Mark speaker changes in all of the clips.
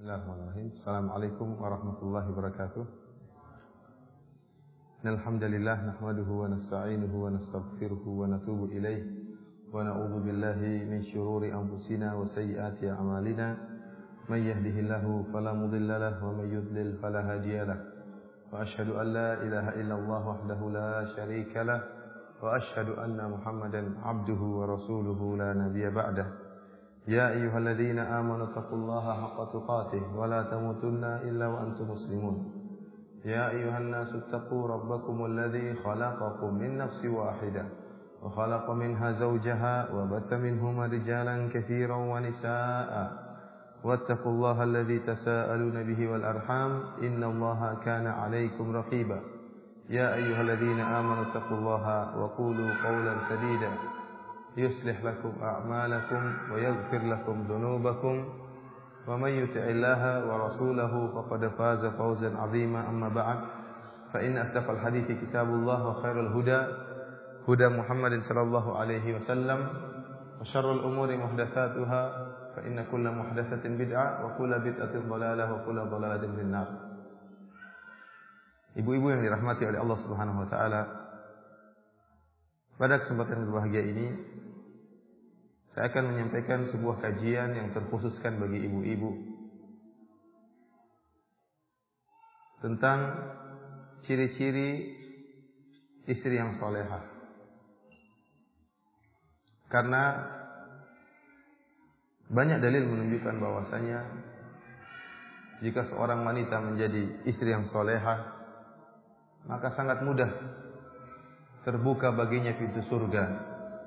Speaker 1: Bismillahirrahmanirrahim. Assalamualaikum warahmatullahi wabarakatuh. Alhamdulillah nahmaduhu wa nasta'inuhu wa nastaghfiruhu wa natubu ilaih wa na'udzu billahi min syururi anfusina wa sayyiati a'malina. May yahdihillahu fala mudilla lahu wa may yudlil fala hadiya lahu. Wa asyhadu an la ilaha illallah wahdahu la syarika lahu wa asyhadu anna Muhammadan 'abduhu wa rasuluhu la nabiyya ba'dahu. يا أيها الذين آمنوا اتقوا الله حق تقاته ولا تموتن إلا وأنتم مسلمون يا أيها الناس اتقوا ربكم الذي خلقكم من نفس واحدة وخلق منها زوجها وبث منهما رجالا كثيرا ونساء واتقوا الله الذي تساءلون به والأرحام إن الله كان عليكم رقيبا يا أيها الذين آمنوا اتقوا الله وقولوا قولا سديدا يصلح لكم أعمالكم ويغفر لكم ذنوبكم ومن يطع الله ورسوله فقد فاز فوزا عظيما أما بعد فإن أصدق الحديث كتاب الله وخير الهدى هدى محمد صلى الله عليه وسلم وشر الأمور محدثاتها فإن كل محدثة بدعة وكل بدعة ضلالة وكل ضلالة في النار. Ibu-ibu yang dirahmati oleh Allah Subhanahu wa taala, pada kesempatan berbahagia ini saya akan menyampaikan sebuah kajian yang terkhususkan bagi ibu-ibu tentang ciri-ciri istri yang solehah. Karena banyak dalil menunjukkan bahwasanya jika seorang wanita menjadi istri yang solehah, maka sangat mudah terbuka baginya pintu surga.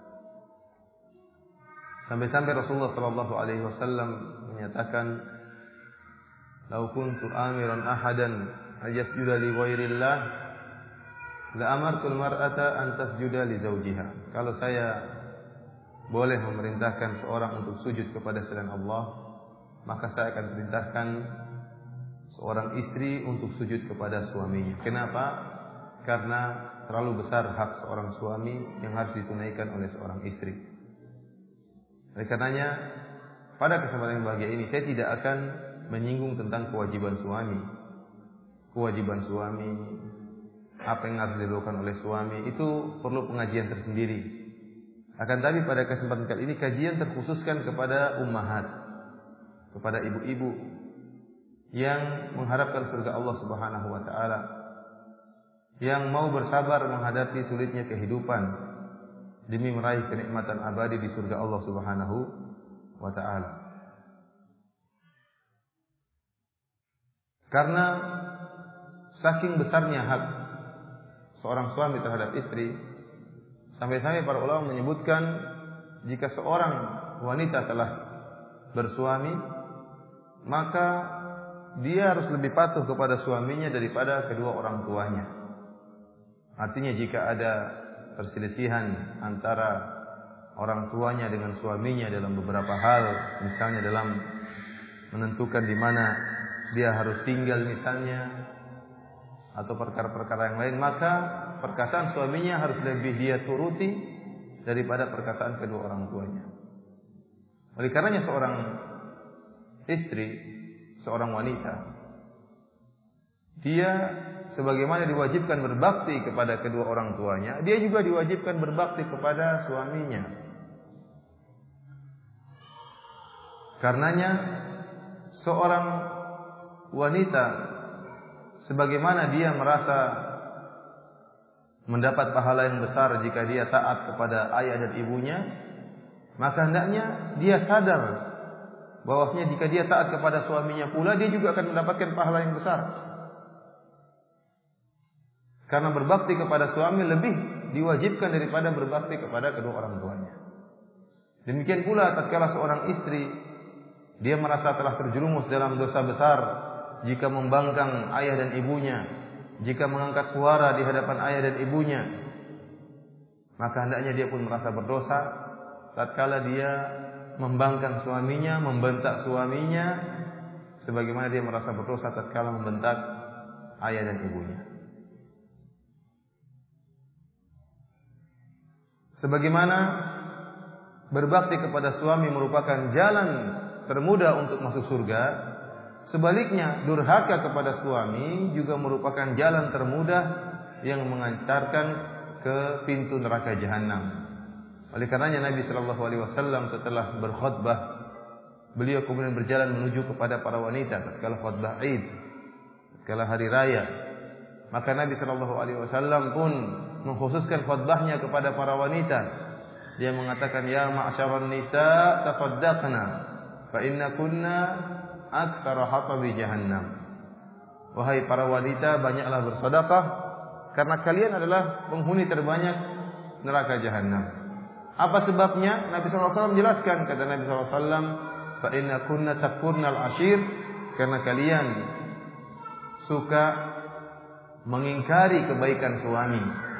Speaker 1: Sampai-sampai Rasulullah sallallahu alaihi wasallam menyatakan, "Lau kuntu amiran ahadan ayasjuda li ghairillah, la amartul mar'ata an tasjuda li zawjiha." Kalau saya boleh memerintahkan seorang untuk sujud kepada selain Allah, maka saya akan perintahkan seorang istri untuk sujud kepada suaminya. Kenapa? Karena terlalu besar hak seorang suami yang harus ditunaikan oleh seorang istri. Oleh karenanya, pada kesempatan yang bahagia ini saya tidak akan menyinggung tentang kewajiban suami. Kewajiban suami, apa yang harus dilakukan oleh suami, itu perlu pengajian tersendiri. Akan tapi pada kesempatan kali ini kajian terkhususkan kepada ummahat, kepada ibu-ibu yang mengharapkan surga Allah Subhanahu wa taala, yang mau bersabar menghadapi sulitnya kehidupan demi meraih kenikmatan abadi di surga Allah Subhanahu wa taala. Karena saking besarnya hak seorang suami terhadap istri, sampai-sampai para ulama menyebutkan jika seorang wanita telah bersuami, maka dia harus lebih patuh kepada suaminya daripada kedua orang tuanya. Artinya jika ada perselisihan antara orang tuanya dengan suaminya dalam beberapa hal, misalnya dalam menentukan di mana dia harus tinggal misalnya, atau perkara-perkara yang lain, maka perkataan suaminya harus lebih dia turuti daripada perkataan kedua orang tuanya. Oleh karenanya seorang istri, seorang wanita, dia sebagaimana diwajibkan berbakti kepada kedua orang tuanya, dia juga diwajibkan berbakti kepada suaminya. Karenanya seorang wanita sebagaimana dia merasa mendapat pahala yang besar jika dia taat kepada ayah dan ibunya, maka hendaknya dia sadar bahwasanya jika dia taat kepada suaminya pula, dia juga akan mendapatkan pahala yang besar. Karena berbakti kepada suami lebih diwajibkan daripada berbakti kepada kedua orang tuanya. Demikian pula tatkala seorang istri dia merasa telah terjerumus dalam dosa besar jika membangkang ayah dan ibunya, jika mengangkat suara di hadapan ayah dan ibunya, maka hendaknya dia pun merasa berdosa tatkala dia membangkang suaminya, membentak suaminya, sebagaimana dia merasa berdosa tatkala membentak ayah dan ibunya. Sebagaimana berbakti kepada suami merupakan jalan termudah untuk masuk surga, Sebaliknya, durhaka kepada suami juga merupakan jalan termudah yang mengantarkan ke pintu neraka jahanam. Oleh karenanya Nabi Shallallahu Alaihi Wasallam setelah berkhutbah, beliau kemudian berjalan menuju kepada para wanita tatkala khutbah Id, tatkala hari raya. Maka Nabi Shallallahu Alaihi Wasallam pun mengkhususkan khutbahnya kepada para wanita. Dia mengatakan, ya ma'syaran nisa tasaddaqna fa inna kunna aktsara hatabi jahannam. Wahai para wanita, banyaklah bersedekah karena kalian adalah penghuni terbanyak neraka jahanam. Apa sebabnya? Nabi SAW menjelaskan, kata Nabi SAW, fa inna kunna takfurnal ashir, karena kalian suka mengingkari kebaikan suami.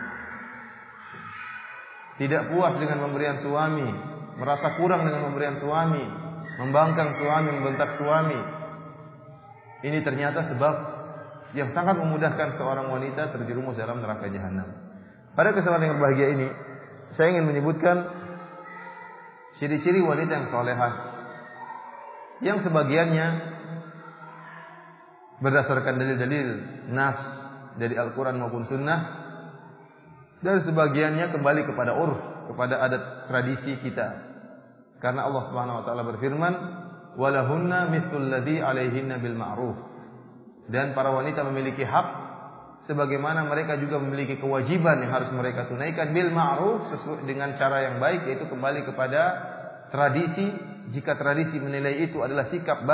Speaker 1: Tidak puas dengan pemberian suami, merasa kurang dengan pemberian suami, membangkang suami, membentak suami. Ini ternyata sebab yang sangat memudahkan seorang wanita terjerumus dalam neraka jahanam. Pada kesempatan yang berbahagia ini, saya ingin menyebutkan ciri-ciri wanita yang salehah, yang sebagiannya berdasarkan dalil-dalil nas dari Al-Quran maupun Sunnah, dan sebagiannya kembali kepada urf, kepada adat tradisi kita. Karena Allah Subhanahu wa taala berfirman, "Walahunna mithlul ladzi 'alaihinna bil ma'ruf." Dan para wanita memiliki hak sebagaimana mereka juga memiliki kewajiban yang harus mereka tunaikan bil ma'ruf, sesuai dengan cara yang baik, yaitu kembali kepada tradisi. Jika tradisi menilai itu adalah sikap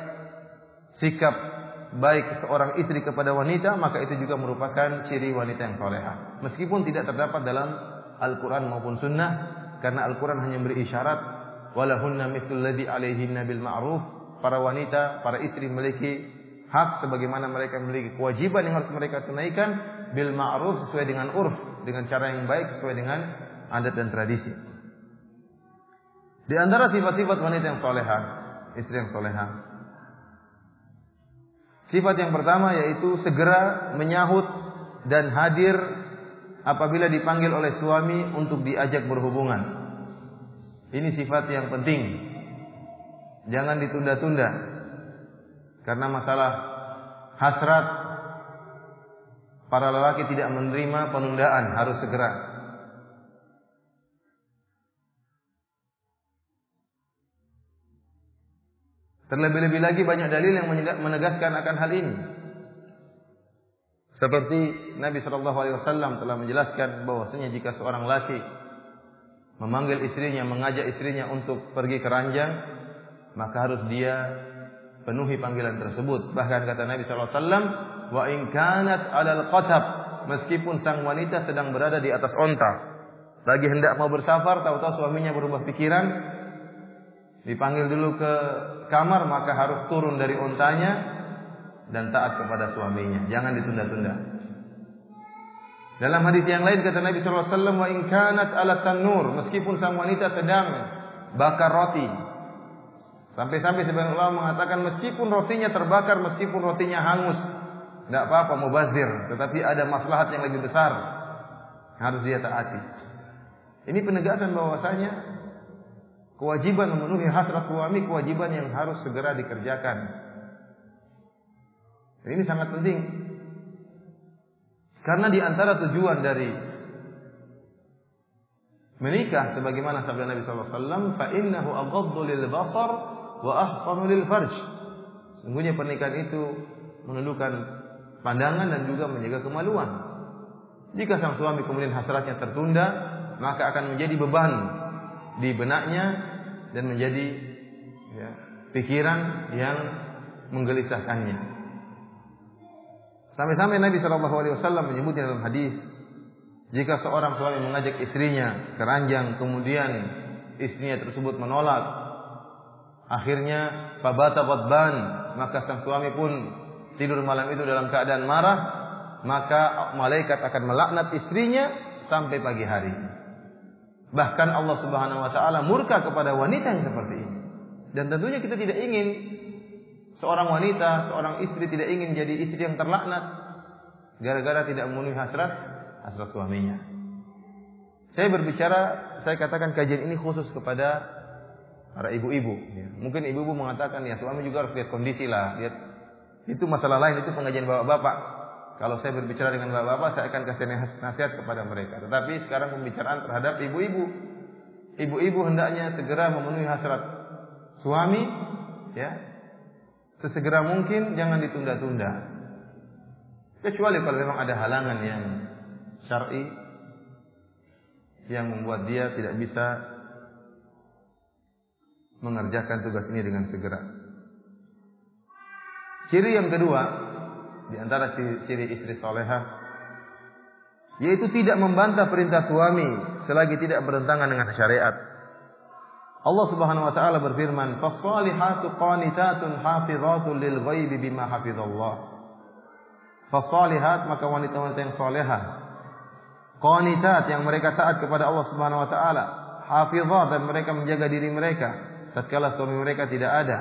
Speaker 1: baik seorang istri kepada wanita, maka itu juga merupakan ciri wanita yang salehah. Meskipun tidak terdapat dalam Al-Quran maupun Sunnah, karena Al-Quran hanya memberi isyarat, walahunna mithlul ladzi 'alaihinna bil ma'ruf. Para wanita, para istri memiliki hak sebagaimana mereka memiliki kewajiban yang harus mereka tunaikan bil ma'ruf, sesuai dengan urf, dengan cara yang baik, sesuai dengan adat dan tradisi. Di antara sifat-sifat wanita yang salehah, istri yang salehah, sifat yang pertama yaitu segera menyahut dan hadir apabila dipanggil oleh suami untuk diajak berhubungan. Ini sifat yang penting. Jangan ditunda-tunda. Karena masalah hasrat, para lelaki tidak menerima penundaan, harus segera. Terlebih-lebih lagi banyak dalil yang menegaskan akan hal ini. Seperti Nabi SAW telah menjelaskan bahwasanya jika seorang laki memanggil istrinya, mengajak istrinya untuk pergi ke ranjang, maka harus dia penuhi panggilan tersebut. Bahkan kata Nabi SAW, wa in kanat 'alal qatab, meskipun sang wanita sedang berada di atas onta, lagi hendak mau bersafar, tahu-tahu suaminya berubah pikiran, dipanggil dulu ke kamar, maka harus turun dari ontanya dan taat kepada suaminya. Jangan ditunda-tunda. Dalam hadis yang lain kata Nabi SAW, wa in kanat 'ala tanur, meskipun sang wanita sedang bakar roti. Sampai-sampai sebagian ulama mengatakan meskipun rotinya terbakar, meskipun rotinya hangus, tidak apa-apa, mubazir, tetapi ada maslahat yang lebih besar, harus dia taati. Ini penegasan bahwasanya kewajiban memenuhi hasrat suami, kewajiban yang harus segera dikerjakan. Ini sangat penting. Karena di antara tujuan dari menikah, sebagaimana sabda Nabi SAW, fa innahu aghaddu lil basar wa ahsanu lil farj. Sungguhnya pernikahan itu menundukkan pandangan dan juga menjaga kemaluan. Jika sang suami kemudian hasratnya tertunda, maka akan menjadi beban di benaknya dan menjadi pikiran yang menggelisahkannya. Sampai-sampai Nabi SAW menyebutnya dalam hadis, jika seorang suami mengajak istrinya ke ranjang, kemudian istrinya tersebut menolak, akhirnya fabata ghadban, maka sang suami pun tidur malam itu dalam keadaan marah, maka malaikat akan melaknat istrinya sampai pagi hari. Bahkan Allah Subhanahu wa taala murka kepada wanita yang seperti ini. Dan tentunya kita tidak ingin seorang wanita, seorang istri tidak ingin jadi istri yang terlaknat gara-gara tidak memenuhi hasrat suaminya. Saya katakan kajian ini khusus kepada para ibu-ibu. Mungkin ibu-ibu mengatakan, ya suami juga harus lihat kondisi lah, lihat Itu masalah lain, itu pengajian bapak-bapak. Kalau saya berbicara dengan bapak-bapak, saya akan kasih nasihat kepada mereka. Tetapi sekarang pembicaraan terhadap ibu-ibu. Ibu-ibu hendaknya segera memenuhi hasrat suami, ya. Sesegera mungkin, jangan ditunda-tunda. Kecuali kalau memang ada halangan yang syar'i yang membuat dia tidak bisa mengerjakan tugas ini dengan segera. Ciri yang kedua di antara ciri istri salehah, yaitu tidak membantah perintah suami selagi tidak bertentangan dengan syariat. Allah Subhanahu wa taala berfirman, "Fas-salihatu qanitatun hafizatun lil ghaibi bima hafizallah." Fas-salihat, maka wanita-wanita yang salehah, qanitat, yang mereka taat kepada Allah Subhanahu wa taala, hafizat, dan mereka menjaga diri mereka tatkala suami mereka tidak ada.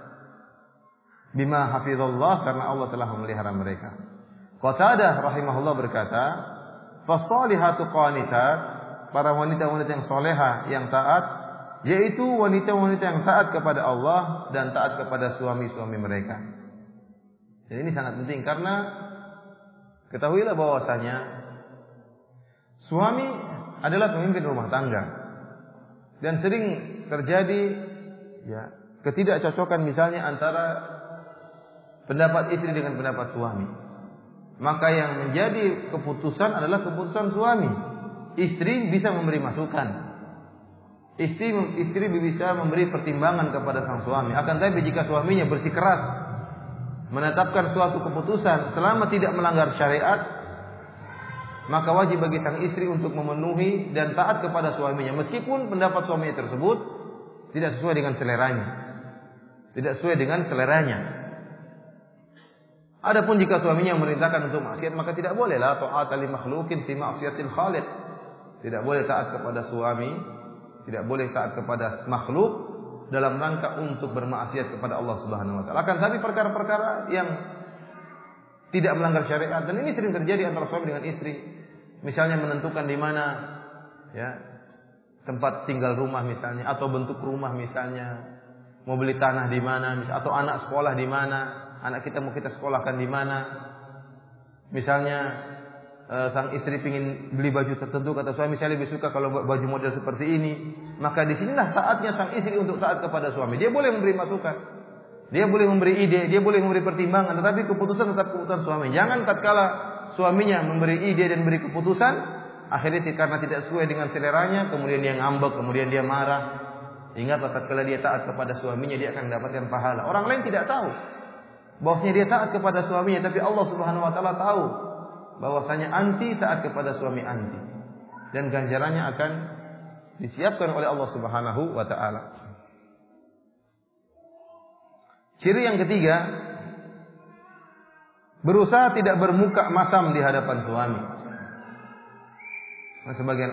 Speaker 1: Bima hafizallah, karena Allah telah memelihara mereka. Qatadah rahimahullah berkata, "Fas-salihatu qanitat," para wanita-wanita yang salehah, yang taat, yaitu wanita-wanita yang taat kepada Allah dan taat kepada suami-suami mereka. Dan ini sangat penting, karena ketahuilah bahwasanya suami adalah pemimpin rumah tangga, dan sering terjadi ya ketidakcocokan misalnya antara pendapat istri dengan pendapat suami. Maka yang menjadi keputusan adalah keputusan suami. Istri bisa memberi masukan. Istri bisa memberi pertimbangan kepada sang suami. Akan tetapi jika suaminya bersikeras menetapkan suatu keputusan selama tidak melanggar syariat, maka wajib bagi sang istri untuk memenuhi dan taat kepada suaminya, meskipun pendapat suaminya tersebut tidak sesuai dengan seleranya. Tidak sesuai dengan seleranya. Adapun jika suaminya memerintahkan untuk maksiat, maka tidak boleh la ta'ata li makhluqin fi ma'siyatil khaliq. Tidak boleh taat kepada suami, tidak boleh taat kepada makhluk dalam rangka untuk bermaksiat kepada Allah Subhanahu wa taala. Akan tapi perkara-perkara yang tidak melanggar syariat, dan ini sering terjadi antara suami dengan istri. Misalnya menentukan di mana ya tempat tinggal rumah misalnya, atau bentuk rumah misalnya, mau beli tanah di mana, atau anak sekolah di mana. Anak kita mau kita sekolahkan di mana? Misalnya sang istri ingin beli baju tertentu, kata suami saya lebih suka kalau baju model seperti ini. Maka di sinilah saatnya sang istri untuk taat kepada suami. Dia boleh memberi masukan, dia boleh memberi ide, dia boleh memberi pertimbangan, tetapi keputusan tetap keputusan suami. Jangan tatkala suaminya memberi ide dan memberi keputusan, akhirnya karena tidak sesuai dengan seleranya, kemudian dia ngambek, kemudian dia marah. Ingat, tatkala dia taat kepada suaminya, dia akan mendapatkan pahala. Orang lain tidak tahu bahwasanya dia taat kepada suaminya, tapi Allah Subhanahu wa taala tahu bahwasanya anti taat kepada suami anti, dan ganjarannya akan disiapkan oleh Allah Subhanahu wa taala. Ciri yang ketiga, berusaha tidak bermuka masam di hadapan suami. Nah, sebagian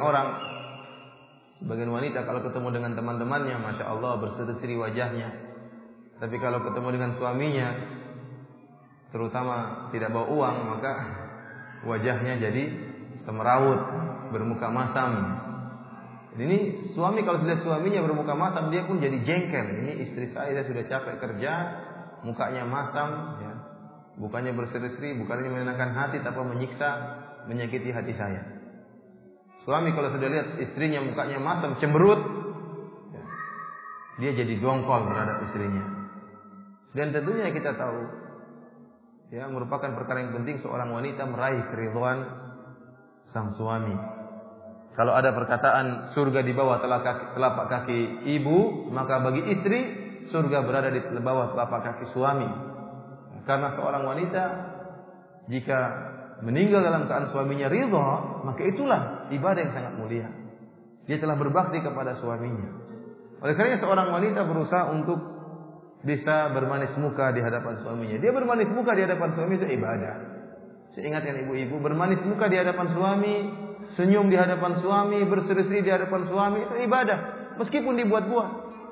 Speaker 1: wanita kalau ketemu dengan teman-temannya, masya Allah berseri-seri wajahnya, tapi kalau ketemu dengan suaminya, terutama tidak bawa uang, maka wajahnya jadi semerawut, bermuka masam. Ini suami kalau lihat suaminya bermuka masam, dia pun jadi jengkel. Ini istri saya sudah capek kerja, mukanya masam, ya. Bukannya berseri-seri, bukannya menenangkan hati, tapi menyiksa, menyakiti hati saya. Suami kalau sudah lihat istrinya mukanya masam, cemberut, ya, dia jadi dongkol terhadap istrinya. Dan tentunya kita tahu, ya, merupakan perkara yang penting seorang wanita meraih keridhaan sang suami. Kalau ada perkataan surga di bawah telapak kaki ibu, maka bagi istri surga berada di bawah telapak kaki suami. Karena seorang wanita jika meninggal dalam keadaan suaminya ridha, maka itulah ibadah yang sangat mulia. Dia telah berbakti kepada suaminya. Oleh karena seorang wanita berusaha untuk bisa bermanis muka di hadapan suaminya. Dia bermanis muka di hadapan suami itu ibadah. Saya ingatkan ibu-ibu, bermanis muka di hadapan suami, senyum di hadapan suami, berseri-seri di hadapan suami, itu ibadah, meskipun dibuat-buat.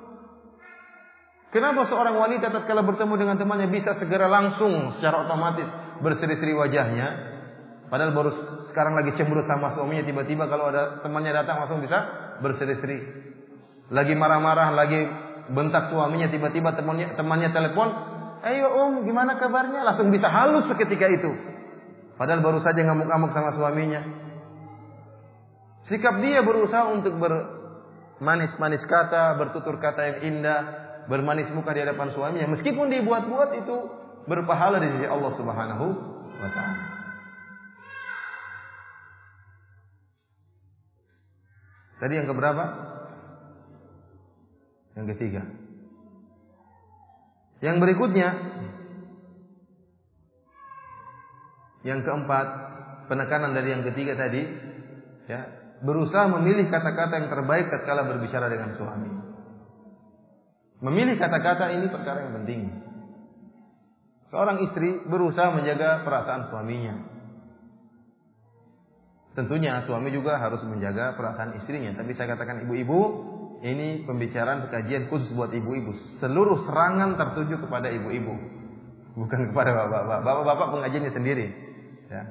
Speaker 1: Kenapa seorang wanita tatkala bertemu dengan temannya bisa segera langsung secara otomatis berseri-seri wajahnya, padahal baru sekarang lagi cemberut sama suaminya, tiba-tiba kalau ada temannya datang langsung bisa berseri-seri. Lagi marah-marah, lagi bentak suaminya, tiba-tiba temannya telepon, Ayo gimana kabarnya? Langsung bisa halus seketika itu. Padahal baru saja ngamuk-ngamuk sama suaminya. Sikap dia berusaha untuk bermanis-manis kata, bertutur kata yang indah, bermanis muka di hadapan suaminya. Meskipun dibuat-buat itu berpahala di sisi Allah Subhanahu wa ta'ala. Tadi yang keberapa? Yang ketiga. Yang berikutnya, yang keempat, penekanan dari yang ketiga tadi, ya, berusaha memilih kata-kata yang terbaik tatkala berbicara dengan suami. Memilih kata-kata ini perkara yang penting. Seorang istri berusaha menjaga perasaan suaminya. Tentunya suami juga harus menjaga perasaan istrinya. Tapi saya katakan ibu-ibu, ini pembicaraan kajian khusus buat ibu-ibu. Seluruh serangan tertuju kepada ibu-ibu, bukan kepada bapak-bapak. Bapak-bapak pengajiannya sendiri. Ya.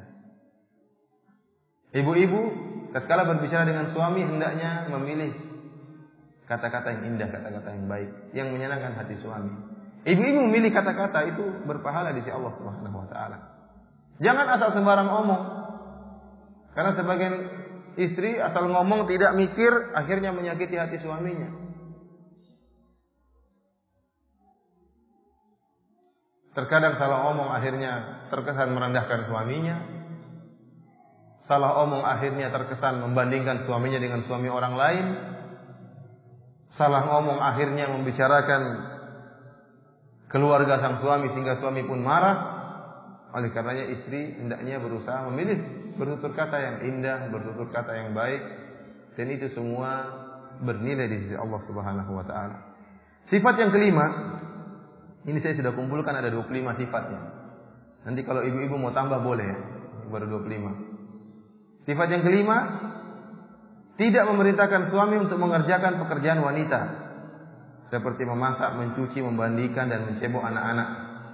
Speaker 1: Ibu-ibu tatkala berbicara dengan suami hendaknya memilih kata-kata yang indah, kata-kata yang baik, yang menyenangkan hati suami. Ibu-ibu memilih kata-kata itu berpahala di sisi Allah Subhanahu wa taala. Jangan asal sembarang omong. Karena sebagian istri asal ngomong tidak mikir, akhirnya menyakiti hati suaminya. Terkadang salah omong akhirnya terkesan merendahkan suaminya. Salah omong akhirnya terkesan membandingkan suaminya dengan suami orang lain. Salah ngomong akhirnya membicarakan keluarga sang suami sehingga suami pun marah. Oleh karenanya istri hendaknya berusaha memilih bertutur kata yang indah, bertutur kata yang baik, dan itu semua bernilai di sisi Allah Subhanahu wa taala. Sifat yang kelima, ini saya sudah kumpulkan ada 25 sifatnya. Nanti kalau ibu-ibu mau tambah boleh ya, baru 25. Sifat yang kelima, tidak memerintahkan suami untuk mengerjakan pekerjaan wanita seperti memasak, mencuci, memandikan dan mencebok anak-anak.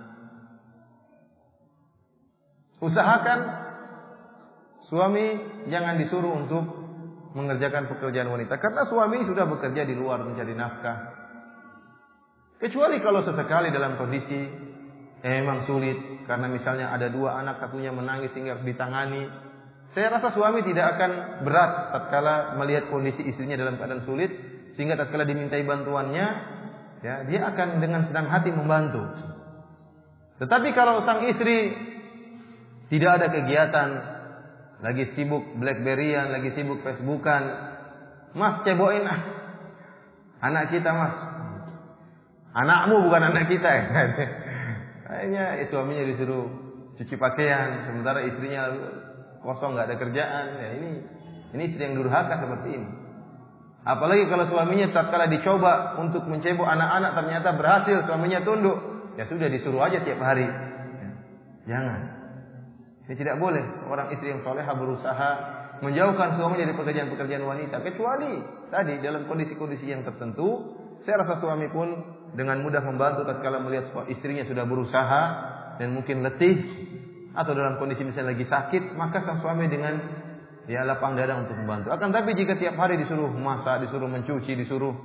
Speaker 1: Usahakan suami jangan disuruh untuk mengerjakan pekerjaan wanita, karena suami sudah bekerja di luar mencari nafkah. Kecuali kalau sesekali dalam kondisi memang sulit, karena misalnya ada 2 anak, satunya menangis sehingga ditangani. Saya rasa suami tidak akan berat tatkala melihat kondisi istrinya dalam keadaan sulit, sehingga tatkala dimintai bantuannya, ya, dia akan dengan senang hati membantu. Tetapi kalau sang istri tidak ada kegiatan, lagi sibuk BlackBerryan, lagi sibuk Facebookan, mas cebokin anak kita mas, anakmu bukan anak kita ya. Kayaknya suaminya disuruh cuci pakaian, sementara istrinya kosong nggak ada kerjaan. Ya, ini istri yang durhaka seperti ini. Apalagi kalau suaminya tatkala dicoba untuk mencebok anak-anak ternyata berhasil, suaminya tunduk, ya sudah disuruh aja tiap hari. Ya, jangan. Ini tidak boleh. Seorang istri yang soleha berusaha menjauhkan suami dari pekerjaan-pekerjaan wanita, kecuali tadi dalam kondisi-kondisi yang tertentu. Saya rasa suami pun dengan mudah membantu tatkala melihat istrinya sudah berusaha dan mungkin letih, atau dalam kondisi misalnya lagi sakit, maka sang suami dengan lapang dada untuk membantu. Akan tapi jika tiap hari disuruh masak, disuruh mencuci, disuruh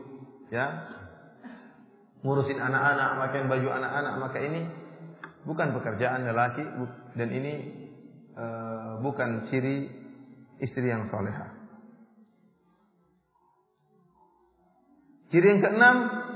Speaker 1: ngurusin anak-anak, pakaian baju anak-anak, maka ini bukan pekerjaan lelaki, dan ini bukan ciri istri yang soleha. Ciri yang keenam,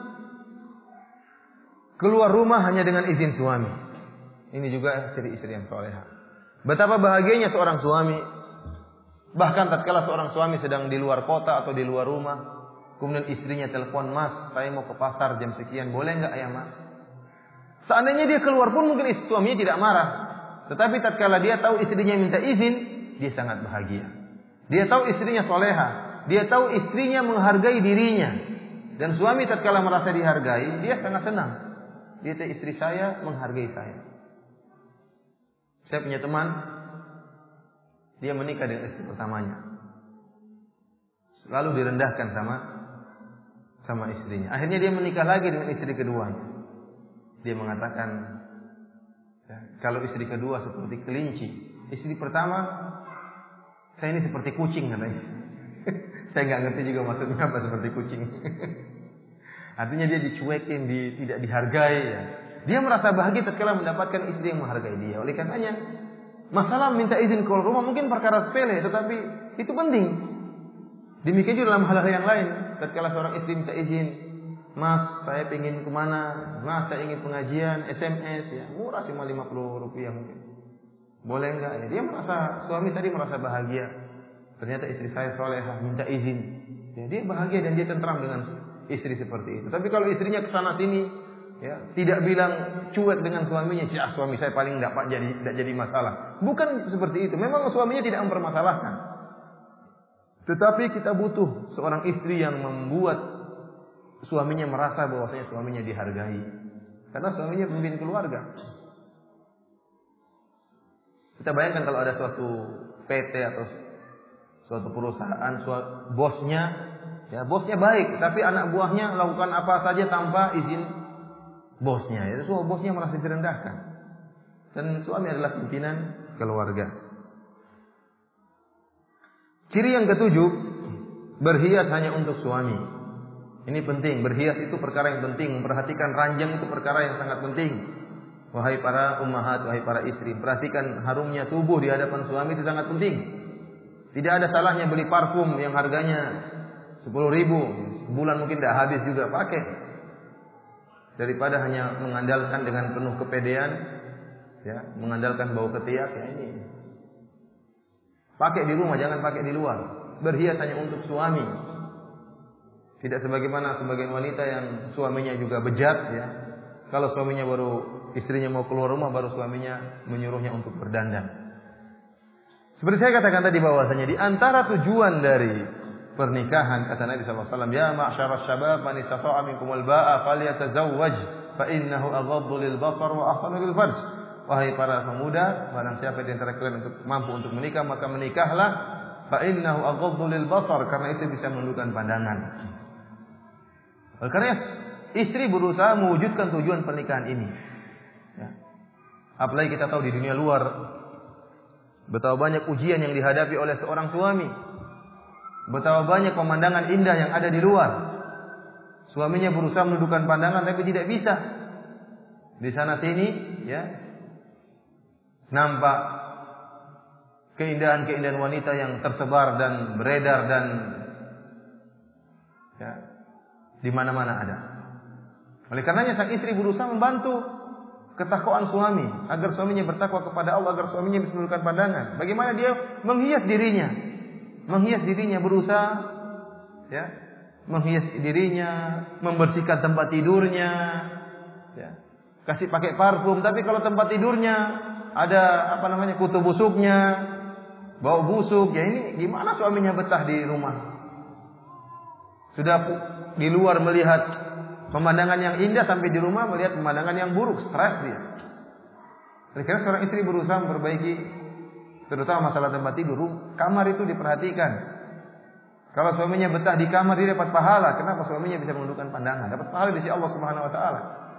Speaker 1: keluar rumah hanya dengan izin suami. Ini juga ciri istri yang soleha. Betapa bahagianya seorang suami, bahkan tatkala seorang suami sedang di luar kota atau di luar rumah, kemudian istrinya telepon, mas, saya mau ke pasar jam sekian, boleh nggak ya mas? Seandainya dia keluar pun mungkin suaminya tidak marah. Tetapi tatkala dia tahu istrinya minta izin, dia sangat bahagia. Dia tahu istrinya soleha, dia tahu istrinya menghargai dirinya. Dan suami tatkala merasa dihargai, dia sangat senang. Dia tahu istri saya menghargai saya. Saya punya teman, dia menikah dengan istri pertamanya, lalu direndahkan sama istrinya. Akhirnya dia menikah lagi dengan istri keduanya. Dia mengatakan, kalau istri kedua seperti kelinci, istri pertama saya ini seperti kucing katanya. Saya nggak ngerti juga maksudnya apa seperti kucing. Artinya dia dicuekin, tidak dihargai ya. Dia merasa bahagia tatkala mendapatkan istri yang menghargai dia. Oleh karenanya, masalah minta izin keluar rumah mungkin perkara sepele, tetapi itu penting. Demikian juga dalam hal-hal yang lain. Tatkala seorang istri minta izin, Mas, saya ingin kemana? Mas, saya ingin pengajian, SMS, ya murah cuma 50 rupiah mungkin. Boleh enggak? Ya, dia merasa, suami tadi merasa bahagia. Ternyata istri saya solehah, minta izin. Ya, dia bahagia dan dia tentram dengan istri seperti itu. Tapi kalau istrinya kesana sini, ya, tidak bilang cuek dengan suaminya, suami saya paling tidak jadi masalah. Bukan seperti itu. Memang suaminya tidak mempermasalahkan. Tetapi kita butuh seorang istri yang membuat suaminya merasa bahwasanya suaminya dihargai. Karena suaminya pemimpin keluarga. Kita bayangkan kalau ada suatu PT atau suatu perusahaan, bosnya, ya bosnya baik, tapi anak buahnya lakukan apa saja tanpa izin bosnya. Itu bosnya merasa direndahkan. Dan suami adalah pimpinan keluarga. Ciri yang ketujuh, berhias hanya untuk suami. Ini penting, berhias itu perkara yang penting. Memperhatikan ranjang itu perkara yang sangat penting. Wahai para ummahat, wahai para istri, perhatikan harumnya tubuh di hadapan suami itu sangat penting. Tidak ada salahnya beli parfum yang harganya 10.000, sebulan mungkin tidak habis juga pakai. Daripada hanya mengandalkan dengan penuh kepedean, ya, mengandalkan bau ketiak, ya ini. Pakai di rumah, jangan pakai di luar. Berhias hanya untuk suami. Tidak sebagaimana sebagian wanita yang suaminya juga bejat, ya. Kalau suaminya istrinya mau keluar rumah, baru suaminya menyuruhnya untuk berdandan. Seperti saya katakan tadi bahwasanya di antara tujuan dari pernikahan, kata Nabi SAW, ya ma'syaras syabab man istata'a minkumul ba'a falyatazawwaj fa innahu aghaddu lil basar wa ahsanu lil farj. Wahai para pemuda, barang siapa di antara kalian mampu untuk menikah, maka menikahlah, fa innahu aghaddu lil basar, karena itu bisa menundukkan pandangan. Karena istri berusaha mewujudkan tujuan pernikahan ini. Ya. Apalagi kita tahu di dunia luar betapa banyak ujian yang dihadapi oleh seorang suami. Betapa banyak pemandangan indah yang ada di luar. Suaminya berusaha menundukkan pandangan tapi tidak bisa. Di sana sini, ya, nampak keindahan-keindahan wanita yang tersebar dan beredar dan ya, di mana-mana ada. Oleh karenanya sang istri berusaha membantu ketakwaan suami agar suaminya bertakwa kepada Allah, agar suaminya bisa menundukkan pandangan. Bagaimana dia menghias dirinya? Menghias dirinya, berusaha, ya, menghias dirinya, membersihkan tempat tidurnya, ya. Kasih pakai parfum, tapi kalau tempat tidurnya ada kutu busuknya, bau busuk, ya ini gimana suaminya betah di rumah? Sudah di luar melihat pemandangan yang indah, sampai di rumah melihat pemandangan yang buruk, stres dia. Karena seorang istri berusaha memperbaiki, terutama masalah tempat tidur, kamar itu diperhatikan. Kalau suaminya betah di kamar, dia dapat pahala. Kenapa? Suaminya bisa menundukkan pandangan, dapat pahala di sisi Allah Subhanahu Wa Taala.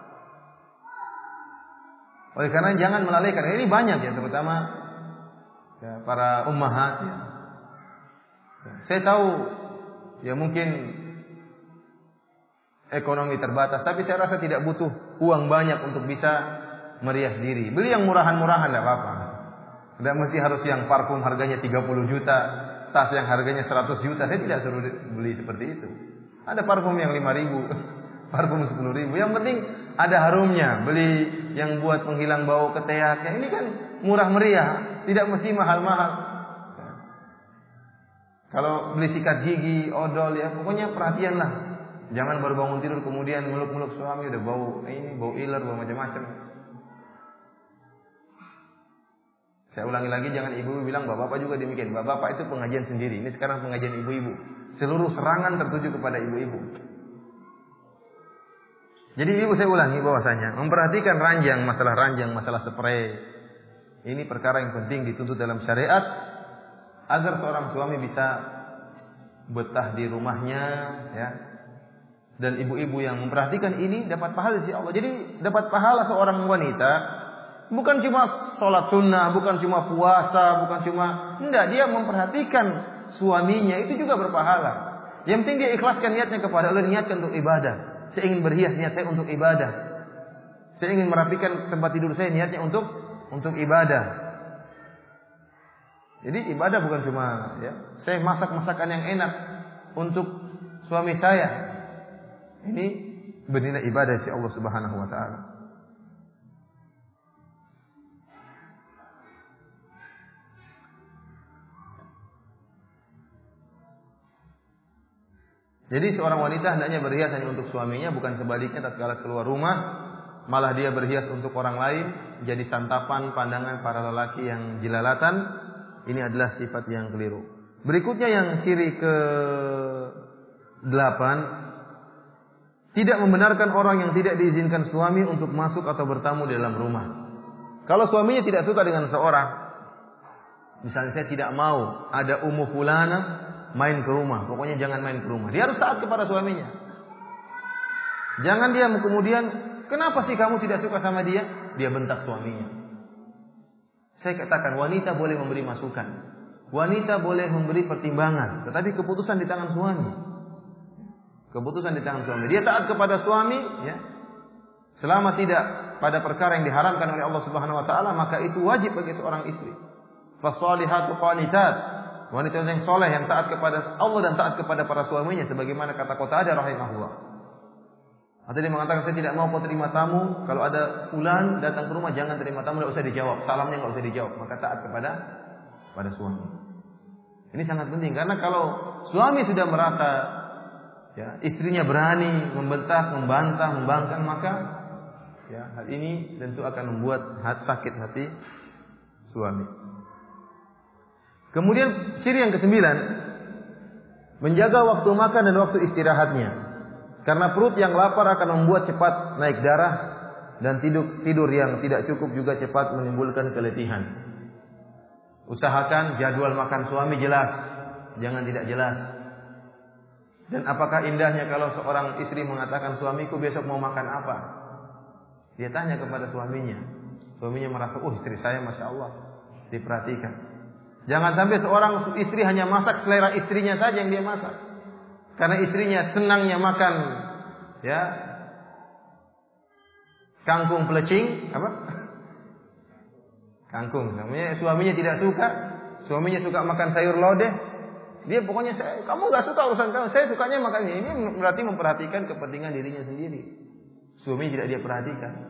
Speaker 1: Oleh karena jangan melalaikan. Ini banyak ya, terutama ya, para ummahat. Ya. Saya tahu ya mungkin ekonomi terbatas, tapi saya rasa tidak butuh uang banyak untuk bisa merias diri. Beli yang murahan-murahan tidak apa-apa. Tidak mesti harus yang parfum harganya 30 juta, tas yang harganya 100 juta. Saya tidak suruh beli seperti itu. Ada parfum yang 5.000, parfum 10.000. Yang penting ada harumnya. Beli yang buat penghilang bau ketiak. Ya, ini kan murah meriah, tidak mesti mahal-mahal. Kalau beli sikat gigi, odol, ya pokoknya perhatianlah. Jangan baru bangun tidur kemudian meluk-meluk suami udah bau ini, bau iler, bau macam-macam. Saya ulangi lagi, jangan ibu bilang bapak-bapak juga demikian. Bapak-bapak itu pengajian sendiri. Ini sekarang pengajian ibu-ibu. Seluruh serangan tertuju kepada ibu-ibu. Jadi ibu saya ulangi bahwasanya memperhatikan ranjang, masalah spray. Ini perkara yang penting dituntut dalam syariat agar seorang suami bisa betah di rumahnya, ya. Dan ibu-ibu yang memperhatikan ini dapat pahala dari Allah. Jadi dapat pahala seorang wanita bukan cuma sholat sunnah, bukan cuma puasa, bukan cuma dia memperhatikan suaminya, itu juga berpahala. Yang penting dia ikhlaskan niatnya kepada Allah, niatkan untuk ibadah. Saya ingin berhias, niat saya untuk ibadah. Saya ingin merapikan tempat tidur saya, niatnya untuk ibadah. Jadi ibadah bukan cuma saya masak masakan yang enak untuk suami saya. Ini bernilai ibadah si Allah Subhanahu wa taala. Jadi seorang wanita hendaknya berhias hanya untuk suaminya, bukan sebaliknya tatkala keluar rumah malah dia berhias untuk orang lain, jadi santapan pandangan para lelaki yang jilalatan. Ini adalah sifat yang keliru. Berikutnya yang ciri ke-8, tidak membenarkan orang yang tidak diizinkan suami untuk masuk atau bertamu di dalam rumah. Kalau suaminya tidak suka dengan seorang, misalnya saya tidak mau ada Ummu Fulana main ke rumah, pokoknya jangan main ke rumah. Dia harus taat kepada suaminya. Jangan dia kemudian, kenapa sih kamu tidak suka sama dia? Dia bentak suaminya. Saya katakan wanita boleh memberi masukan, wanita boleh memberi pertimbangan, tetapi keputusan di tangan suami. Keputusan di tangan suami. Dia taat kepada suami, selama tidak pada perkara yang diharamkan oleh Allah Subhanahu Wa Taala, maka itu wajib bagi seorang istri. Fasolihatu qanitat. Wanita yang soleh yang taat kepada Allah dan taat kepada para suaminya, sebagaimana kata Qatadah rahimahullah. Atau dia mengatakan, saya tidak mau kau terima tamu, kalau ada fulan datang ke rumah jangan terima tamu, tidak usah dijawab, salamnya tidak usah dijawab, maka taat kepada suami. Ini sangat penting, karena kalau suami sudah merasa istrinya berani membentak, membantah, membangkang, maka hal ini tentu akan membuat sakit hati suami. Kemudian ciri yang ke-9, menjaga waktu makan dan waktu istirahatnya. Karena perut yang lapar akan membuat cepat naik darah, dan tidur yang tidak cukup juga cepat menimbulkan keletihan. Usahakan jadwal makan suami jelas, jangan tidak jelas. Dan apakah indahnya kalau seorang istri mengatakan, suamiku besok mau makan apa? Dia tanya kepada suaminya. Suaminya merasa, istri saya Masya Allah diperhatikan. Jangan sampai seorang istri hanya masak selera istrinya saja yang dia masak. Karena istrinya senangnya makan kangkung pelecing, kangkung. Namanya suaminya tidak suka. Suaminya suka makan sayur lodeh. Dia pokoknya, kamu enggak suka urusan kamu, saya sukanya makan ini. Ini berarti memperhatikan kepentingan dirinya sendiri. Suami tidak dia perhatikan.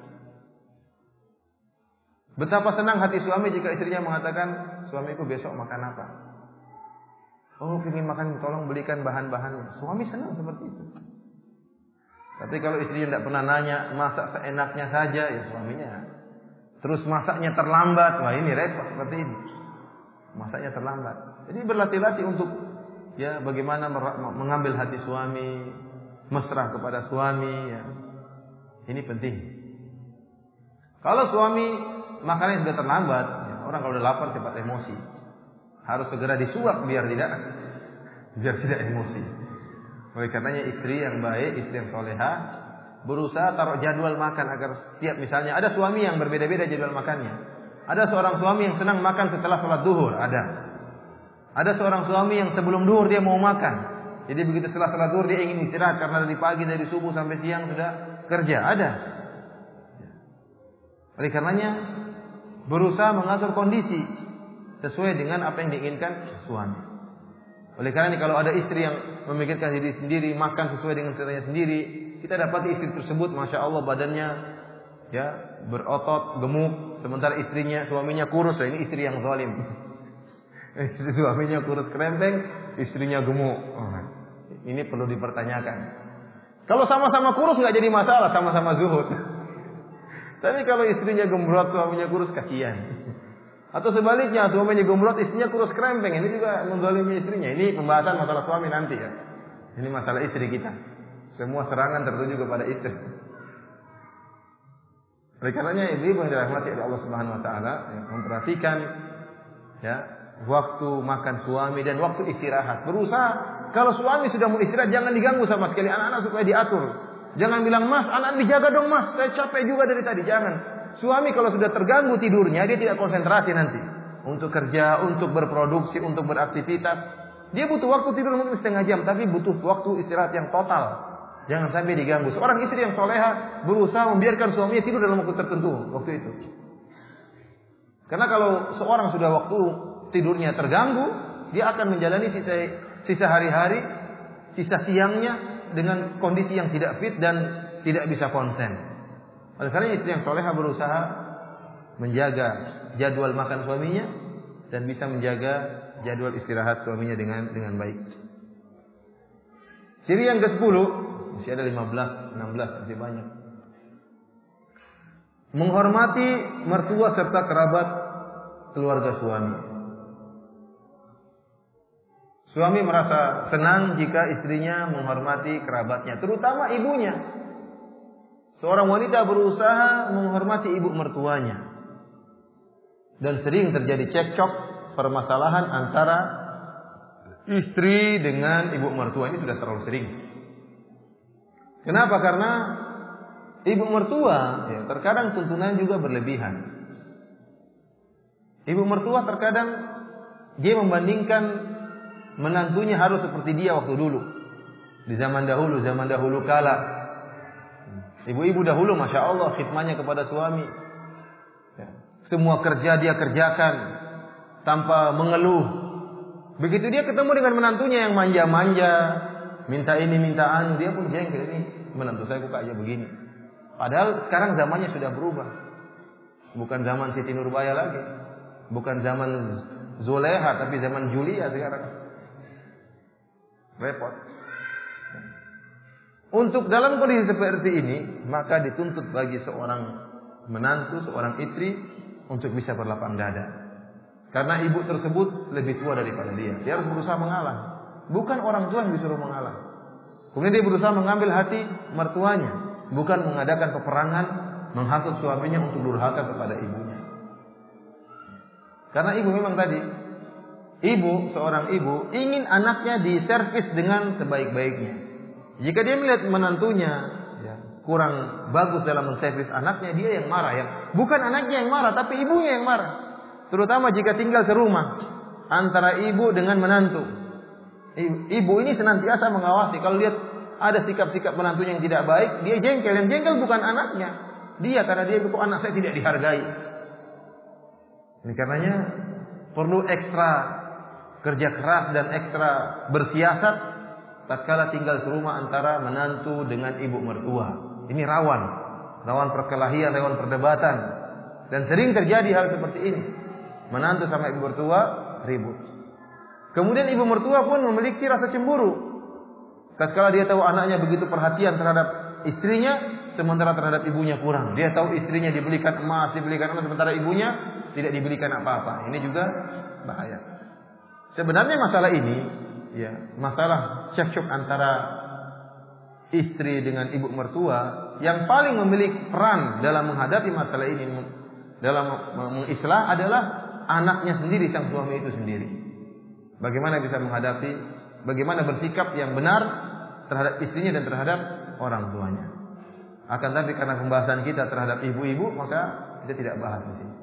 Speaker 1: Betapa senang hati suami jika istrinya mengatakan, suamiku besok makan apa? Ingin makan, tolong belikan bahan-bahannya. Suami senang seperti itu. Tapi kalau istrinya tidak pernah nanya, masak seenaknya saja, suaminya. Terus masaknya terlambat, wah ini repot seperti ini. Masaknya terlambat. Jadi berlatih-latih untuk bagaimana mengambil hati suami, mesra kepada suami. Ini penting. Kalau suami makannya sudah terlambat, orang kalau sudah lapar cepat emosi, harus segera disuap biar tidak emosi. Oleh karenanya istri yang baik, istri yang soleha, berusaha taruh jadwal makan agar setiap, misalnya ada suami yang berbeda-beda jadwal makannya. Ada seorang suami yang senang makan setelah sholat duhur, ada seorang suami yang sebelum duhur dia mau makan. Jadi begitu setelah sholat duhur dia ingin istirahat karena dari pagi, dari subuh sampai siang sudah kerja. Ada. Oleh karenanya berusaha mengatur kondisi sesuai dengan apa yang diinginkan suami. Oleh karena kalau ada istri yang memikirkan diri sendiri, makan sesuai dengan ceritanya sendiri, kita dapat istri tersebut, masya Allah badannya berotot, gemuk, sementara suaminya kurus. Ini istri yang zalim. Istri suaminya kurus krempeng, istrinya gemuk. Ini perlu dipertanyakan. Kalau sama-sama kurus nggak jadi masalah, sama-sama zuhud. Tapi kalau istrinya gembrot, suaminya kurus, kasihan. Atau sebaliknya, suaminya gembrot, istrinya kurus krempeng, ini juga menzalimi istrinya. Ini pembahasan masalah suami nanti ya. Ini masalah istri kita. Semua serangan tertuju kepada istri. Oleh karenanya ibu-ibu yang dirahmati oleh Allah Subhanahu Wa Taala, memperhatikan waktu makan suami dan waktu istirahat. Berusaha kalau suami sudah mau istirahat, jangan diganggu sama sekali. Anak-anak supaya diatur. Jangan bilang, mas, anak dijaga dong mas, saya capek juga dari tadi. Jangan. Suami kalau sudah terganggu tidurnya, dia tidak konsentrasi nanti. Untuk kerja, untuk berproduksi, untuk beraktivitas. Dia butuh waktu tidur mungkin setengah jam, tapi butuh waktu istirahat yang total. Jangan sampai diganggu. Seorang istri yang soleha berusaha membiarkan suaminya tidur dalam waktu tertentu waktu itu. Karena kalau seorang sudah waktu tidurnya terganggu, dia akan menjalani sisa hari-hari, sisa siangnya dengan kondisi yang tidak fit dan tidak bisa konsen. Oleh karena istri yang soleha berusaha menjaga jadwal makan suaminya dan bisa menjaga jadwal istirahat suaminya dengan baik. Ciri yang ke-10, masih ada 15, 16, masih banyak. Menghormati mertua serta kerabat keluarga suami. Suami merasa senang jika istrinya menghormati kerabatnya, terutama ibunya. Seorang wanita berusaha menghormati ibu mertuanya. Dan sering terjadi cekcok, permasalahan antara istri dengan ibu mertua. Ini sudah terlalu sering. Kenapa? Karena ibu mertua terkadang tuntunan juga berlebihan. Ibu mertua terkadang dia membandingkan menantunya harus seperti dia waktu dulu. Di zaman dahulu kala. Ibu-ibu dahulu Masya Allah khidmahnya kepada suami. Semua kerja dia kerjakan tanpa mengeluh. Begitu dia ketemu dengan menantunya yang manja-manja, minta ini, minta anu, dia pun jengkel, ini menantu saya kok aja begini. Padahal sekarang zamannya sudah berubah. Bukan zaman Siti Nurbaya lagi. Bukan zaman Zuleha, tapi zaman Julia sekarang. Repot. Untuk dalam kondisi seperti ini, maka dituntut bagi seorang menantu, seorang istri untuk bisa berlapang dada. Karena ibu tersebut lebih tua daripada dia. Dia harus berusaha mengalah. Bukan orang tua yang disuruh mengalah. Kemudian dia berusaha mengambil hati mertuanya. Bukan mengadakan peperangan, menghasut suaminya untuk durhaka kepada ibunya. Karena ibu memang tadi, seorang ibu ingin anaknya diservis dengan sebaik-baiknya. Jika dia melihat menantunya kurang bagus dalam menservis anaknya, dia yang marah. Bukan anaknya yang marah, tapi ibunya yang marah. Terutama jika tinggal serumah antara ibu dengan menantu. Ibu ini senantiasa mengawasi. Kalau lihat ada sikap-sikap menantunya yang tidak baik, dia jengkel. Yang jengkel bukan anaknya, dia, karena dia kok anak saya tidak dihargai. Ini karenanya perlu ekstra kerja keras dan ekstra bersiasat tatkala tinggal serumah antara menantu dengan ibu mertua. Ini rawan perkelahian, rawan perdebatan, dan sering terjadi hal seperti ini. Menantu sama ibu mertua ribut. Kemudian ibu mertua pun memiliki rasa cemburu tatkala dia tahu anaknya begitu perhatian terhadap istrinya, sementara terhadap ibunya kurang. Dia tahu istrinya dibelikan emas, sementara ibunya tidak dibelikan apa-apa. Ini juga bahaya. Sebenarnya masalah ini, masalah cekcok antara istri dengan ibu mertua, yang paling memiliki peran dalam menghadapi masalah ini, dalam mengislah adalah anaknya sendiri, sang suami itu sendiri. Bagaimana bisa menghadapi, bagaimana bersikap yang benar terhadap istrinya dan terhadap orang tuanya. Akan tapi karena pembahasan kita terhadap ibu-ibu, maka kita tidak bahas di sini.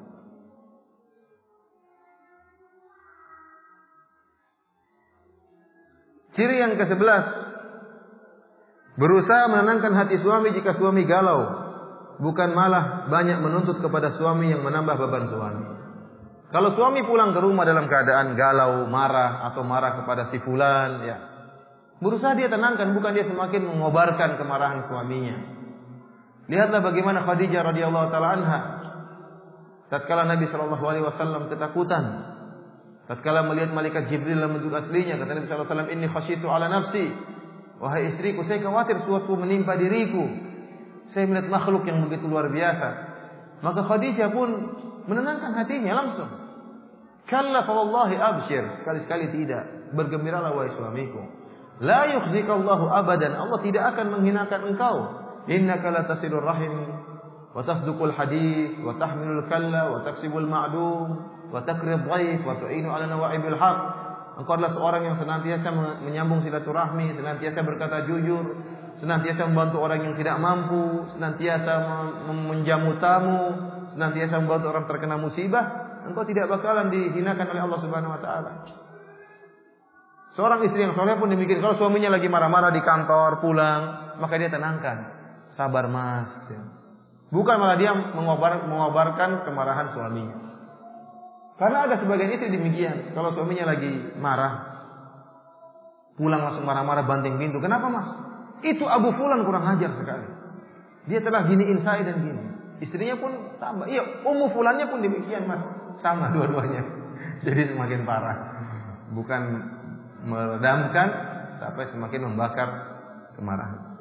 Speaker 1: Ciri yang ke-11, berusaha menenangkan hati suami jika suami galau, bukan malah banyak menuntut kepada suami yang menambah beban suami. Kalau suami pulang ke rumah dalam keadaan galau, marah atau marah kepada si fulan, berusaha dia tenangkan, bukan dia semakin mengobarkan kemarahan suaminya. Lihatlah bagaimana Khadijah radhiyallahu taala anha tatkala Nabi sallallahu alaihi wasallam ketakutan. Tatkala melihat malaikat Jibril dalam bentuk aslinya, kata Nabi sallallahu alaihi wasallam, "Inni khasyitu ala nafsi." Wahai istriku, saya khawatir sesuatu menimpa diriku. Saya melihat makhluk yang begitu luar biasa. Maka Khadijah pun menenangkan hatinya langsung. Kalla fa wallahi abshir, sekali-sekali tidak. Bergembiralah wahai suamiku. La yukhzikallahu abadan, Allah tidak akan menghinakan engkau. Innaka la tasilur rahim wa tasduqul hadits wa tahmilul kalla wa taksibul ma'dum wa takrib dhaif wa tu'inu ala nawa'ibil haq. Engkau adalah seorang yang senantiasa menyambung silaturahmi, senantiasa berkata jujur, senantiasa membantu orang yang tidak mampu, senantiasa menjamu tamu, senantiasa membantu orang terkena musibah. Engkau tidak bakalan dihinakan oleh Allah Subhanahu wa taala. Seorang istri yang soleh pun demikian. Kalau suaminya lagi marah-marah di kantor, pulang, maka dia tenangkan. Sabar mas. Ya. Bukan malah dia mengobarkan kemarahan suaminya. Karena ada sebagian istri demikian. Kalau suaminya lagi marah, pulang langsung marah-marah banting pintu. Kenapa mas? Itu Abu Fulan kurang ajar sekali. Dia telah giniin saya dan gini. Istrinya pun tambah. Iya, Ummu Fulannya pun demikian mas. Sama dua-duanya. Jadi semakin parah. Bukan meredamkan, sampai semakin membakar kemarahan.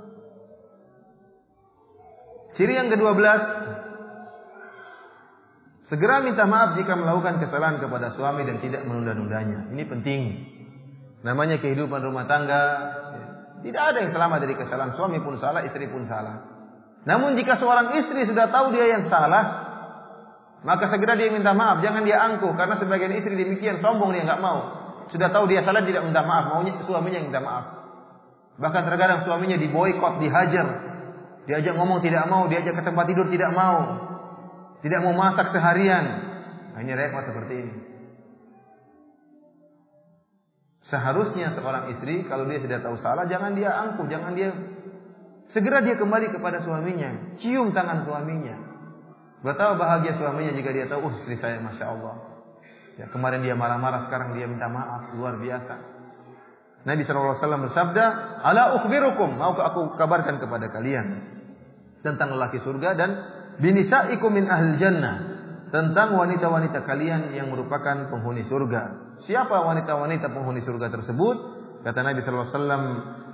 Speaker 1: Ciri yang ke-12, segera minta maaf jika melakukan kesalahan kepada suami dan tidak menunda-nundanya. Ini penting. Namanya kehidupan rumah tangga. Tidak ada yang selamat dari kesalahan. Suami pun salah, istri pun salah. Namun jika seorang istri sudah tahu dia yang salah, maka segera dia minta maaf. Jangan dia angkuh. Karena sebagian istri demikian, sombong, dia nggak mau. Sudah tahu dia salah, tidak minta maaf. Maunya suaminya yang minta maaf. Bahkan terkadang suaminya diboikot, dihajar. Diajak ngomong tidak mau, diajak ke tempat tidur tidak mau. Tidak mau masak seharian. Nah, ini repot seperti ini. Seharusnya seorang istri kalau dia sudah tahu salah, jangan dia angkuh, jangan dia segera dia kembali kepada suaminya, cium tangan suaminya. Betapa bahagia suaminya jika dia tahu, istri saya masya Allah. Ya, kemarin dia marah-marah, sekarang dia minta maaf, luar biasa. Nabi SAW bersabda, "Ala ukhbirukum, maukah aku kabarkan kepada kalian tentang lelaki surga dan binisaikum min ahlil jannah, tentang wanita-wanita kalian yang merupakan penghuni surga." Siapa wanita-wanita penghuni surga tersebut? Kata Nabi sallallahu alaihi wasallam,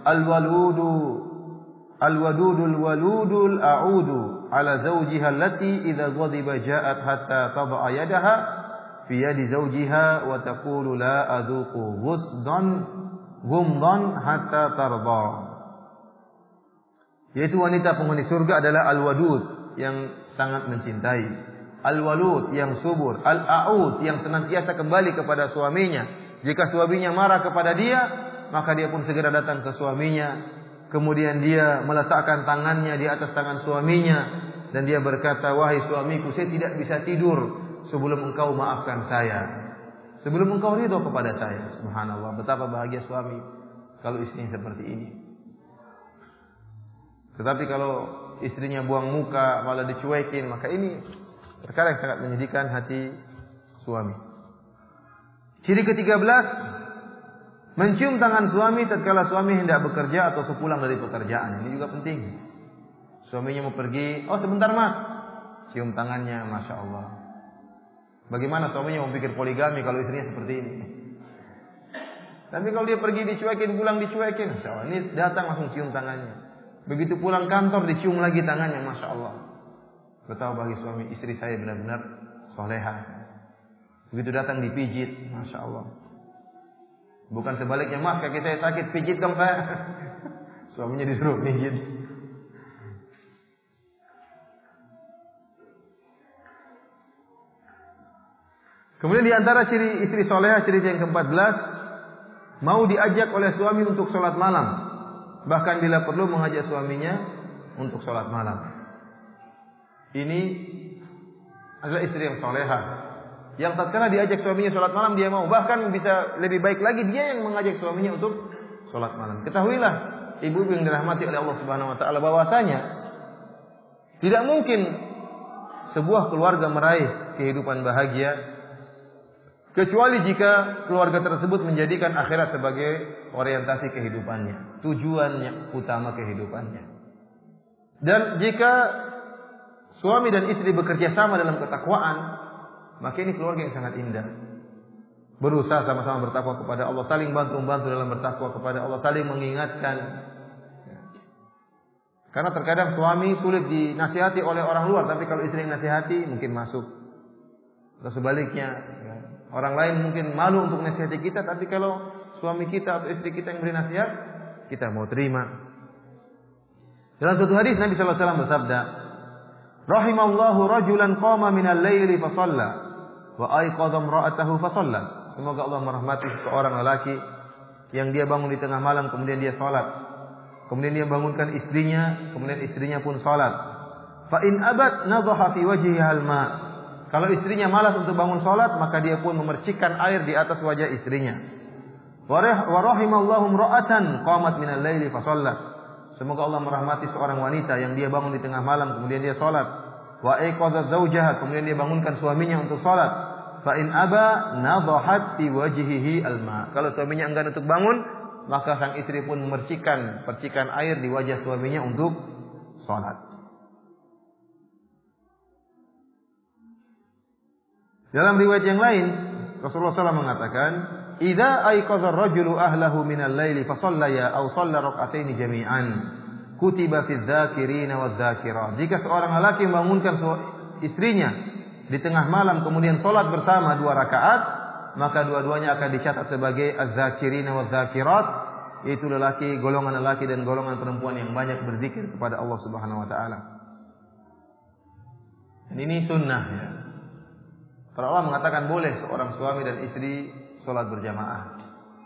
Speaker 1: al-wadudul waludul a'udu ala zawjiha allati idza ghadiba ja'at hatta tad'a yadaha fi yadi zawjiha wa taqulu la adhuqu ghumdan hatta tarda. Yaitu wanita penghuni surga adalah al-wadud, yang sangat mencintai, al-walud yang subur, al-a'ud yang senantiasa kembali kepada suaminya. Jika suaminya marah kepada dia, maka dia pun segera datang ke suaminya. Kemudian dia meletakkan tangannya di atas tangan suaminya dan dia berkata, "Wahai suamiku, saya tidak bisa tidur sebelum engkau maafkan saya, sebelum engkau ridho kepada saya." Subhanallah, betapa bahagia suami kalau istrinya seperti ini. Tetapi kalau istrinya buang muka, malah dicuekin, maka ini perkara yang sangat menyedihkan hati suami. Ciri ke-13, mencium tangan suami tatkala suami hendak bekerja atau sepulang dari pekerjaan. Ini juga penting. Suaminya mau pergi, "Oh sebentar mas," cium tangannya, masya Allah. Bagaimana suaminya mau pikir poligami kalau istrinya seperti ini? Tapi kalau dia pergi dicuekin, pulang dicuekin, masya Allah. Ini datang langsung cium tangannya. Begitu pulang kantor dicium lagi tangannya, masya Allah. Betapa bagi suami, istri saya benar-benar soleha. Begitu datang dipijit, masya Allah. Bukan sebaliknya, "Mas kaki saya sakit, pijit dong saya." Suaminya disuruh pijit. Kemudian di antara ciri istri soleha, ciri yang ke-14, mau diajak oleh suami untuk sholat malam. Bahkan bila perlu mengajak suaminya untuk sholat malam. Ini adalah istri yang soleha, yang tatkala diajak suaminya sholat malam dia mau. Bahkan bisa lebih baik lagi dia yang mengajak suaminya untuk sholat malam. Ketahuilah ibu-ibu yang dirahmati oleh Allah Subhanahu Wa Taala bahwasanya tidak mungkin sebuah keluarga meraih kehidupan bahagia kecuali jika keluarga tersebut menjadikan akhirat sebagai orientasi kehidupannya, tujuannya utama kehidupannya. Dan jika suami dan istri bekerja sama dalam ketakwaan, maka ini keluarga yang sangat indah. Berusaha sama-sama bertakwa kepada Allah, saling bantu-bantu dalam bertakwa kepada Allah, saling mengingatkan. Karena terkadang suami sulit dinasihati oleh orang luar, tapi kalau istri yang nasihati mungkin masuk. Atau sebaliknya, orang lain mungkin malu untuk nasihati kita, tapi kalau suami kita atau istri kita yang beri nasihat, kita mau terima. Dalam suatu hadis Nabi sallallahu alaihi wasallam bersabda, "Rahimallahu rajulan qama minal laili fa shalla wa ayqadha imra'atahu fa shalla." Semoga Allah merahmati seorang lelaki yang dia bangun di tengah malam kemudian dia salat. Kemudian dia bangunkan istrinya, kemudian istrinya pun salat. Fa in abat nadhaha fi wajhiha al-ma. Kalau istrinya malas untuk bangun salat, maka dia pun memercikkan air di atas wajah istrinya. Wa rahimallahu imra'atan qamat minal laili fa shallat. semoga Allah merahmati seorang wanita yang dia bangun di tengah malam kemudian dia salat. Wa aiqadhat zawjaha, kemudian dia bangunkan suaminya untuk salat. Fa in aba nadhahat fi wajhihi alma. Kalau suaminya enggan untuk bangun, maka sang istri pun memercikan percikan air di wajah suaminya untuk salat. Dalam riwayat yang lain, Rasulullah SAW mengatakan, "Idza aiqadha ar-rajulu ahlahu minal laili fa shallaya aw shalla rak'ataini jami'an, kutiba fi dzakirina wadz-dzakirat." Jika seorang lelaki membangunkan istrinya di tengah malam kemudian salat bersama 2 rakaat, maka dua-duanya akan dicatat sebagai adz-dzakirina wadz-dzakirat, yaitu golongan lelaki dan golongan perempuan yang banyak berzikir kepada Allah Subhanahu wa taala. Dan ini sunnah ya. Para ulama mengatakan boleh seorang suami dan istri sholat berjamaah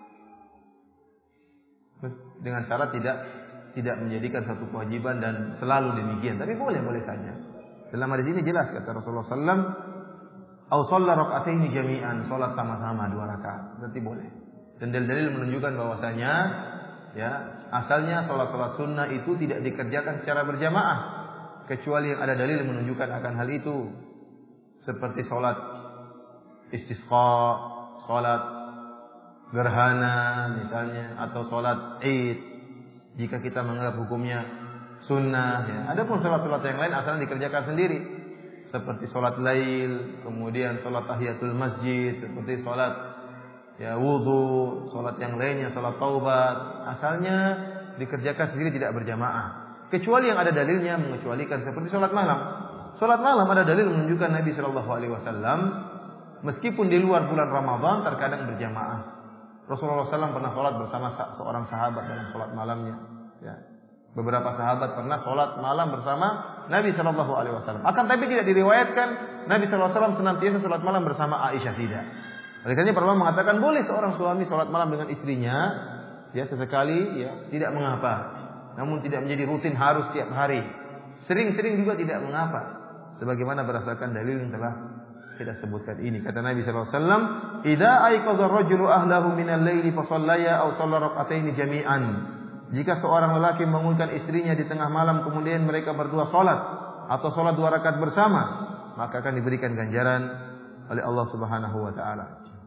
Speaker 1: dengan syarat tidak menjadikan satu kewajiban dan selalu demikian. Tapi boleh saja. Dalam hadis ini jelas kata Rasulullah SAW, "Au shalla rak'ataini jami'an," sholat sama-sama 2 rakaat. Berarti boleh. Dan dalil-dalil menunjukkan bahwasanya ya asalnya sholat sunnah itu tidak dikerjakan secara berjamaah kecuali yang ada dalil menunjukkan akan hal itu, seperti sholat istisqa, sholat gerhana misalnya, atau sholat id jika kita menganggap hukumnya sunnah ya. Adapun sholat-sholat yang lain asalnya dikerjakan sendiri, seperti sholat lail, kemudian sholat tahiyatul masjid, seperti sholat ya wudu, sholat yang lainnya, sholat taubat, asalnya dikerjakan sendiri tidak berjamaah. Kecuali yang ada dalilnya mengecualikan, seperti sholat malam. Sholat malam ada dalil menunjukkan Nabi Shallallahu Alaihi Wasallam meskipun di luar bulan Ramadan terkadang berjamaah. Rasulullah SAW pernah sholat bersama seorang sahabat dalam sholat malamnya. Ya. Beberapa sahabat pernah sholat malam bersama Nabi Shallallahu Alaihi Wasallam. Akan tapi tidak diriwayatkan Nabi Shallallahu Alaihi Wasallam senantiasa sholat malam bersama Aisyah, tidak. Oleh karena para ulama mengatakan boleh seorang suami sholat malam dengan istrinya, ya sesekali, ya tidak mengapa. Namun tidak menjadi rutin harus tiap hari. Sering-sering juga tidak mengapa. Sebagaimana berdasarkan dalil yang telah kita sebutkan ini. Kata Nabi SAW, "Idza aiqadha ar-rajulu ahlahu minal laili fa shallaya aw shalla rak'ataini jami'an." Jika seorang lelaki membangunkan istrinya di tengah malam kemudian mereka berdua salat atau salat 2 rakaat bersama, maka akan diberikan ganjaran oleh Allah Subhanahu wa taala.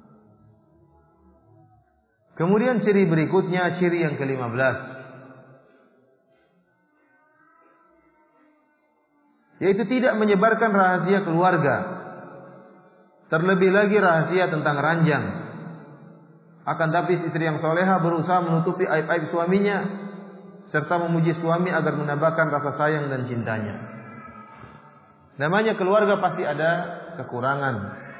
Speaker 1: Kemudian ciri berikutnya, ciri yang ke-15, yaitu tidak menyebarkan rahasia keluarga. Terlebih lagi rahasia tentang ranjang. Akan tapi istri yang soleha berusaha menutupi aib-aib suaminya serta memuji suami agar menambahkan rasa sayang dan cintanya. Namanya keluarga pasti ada kekurangan.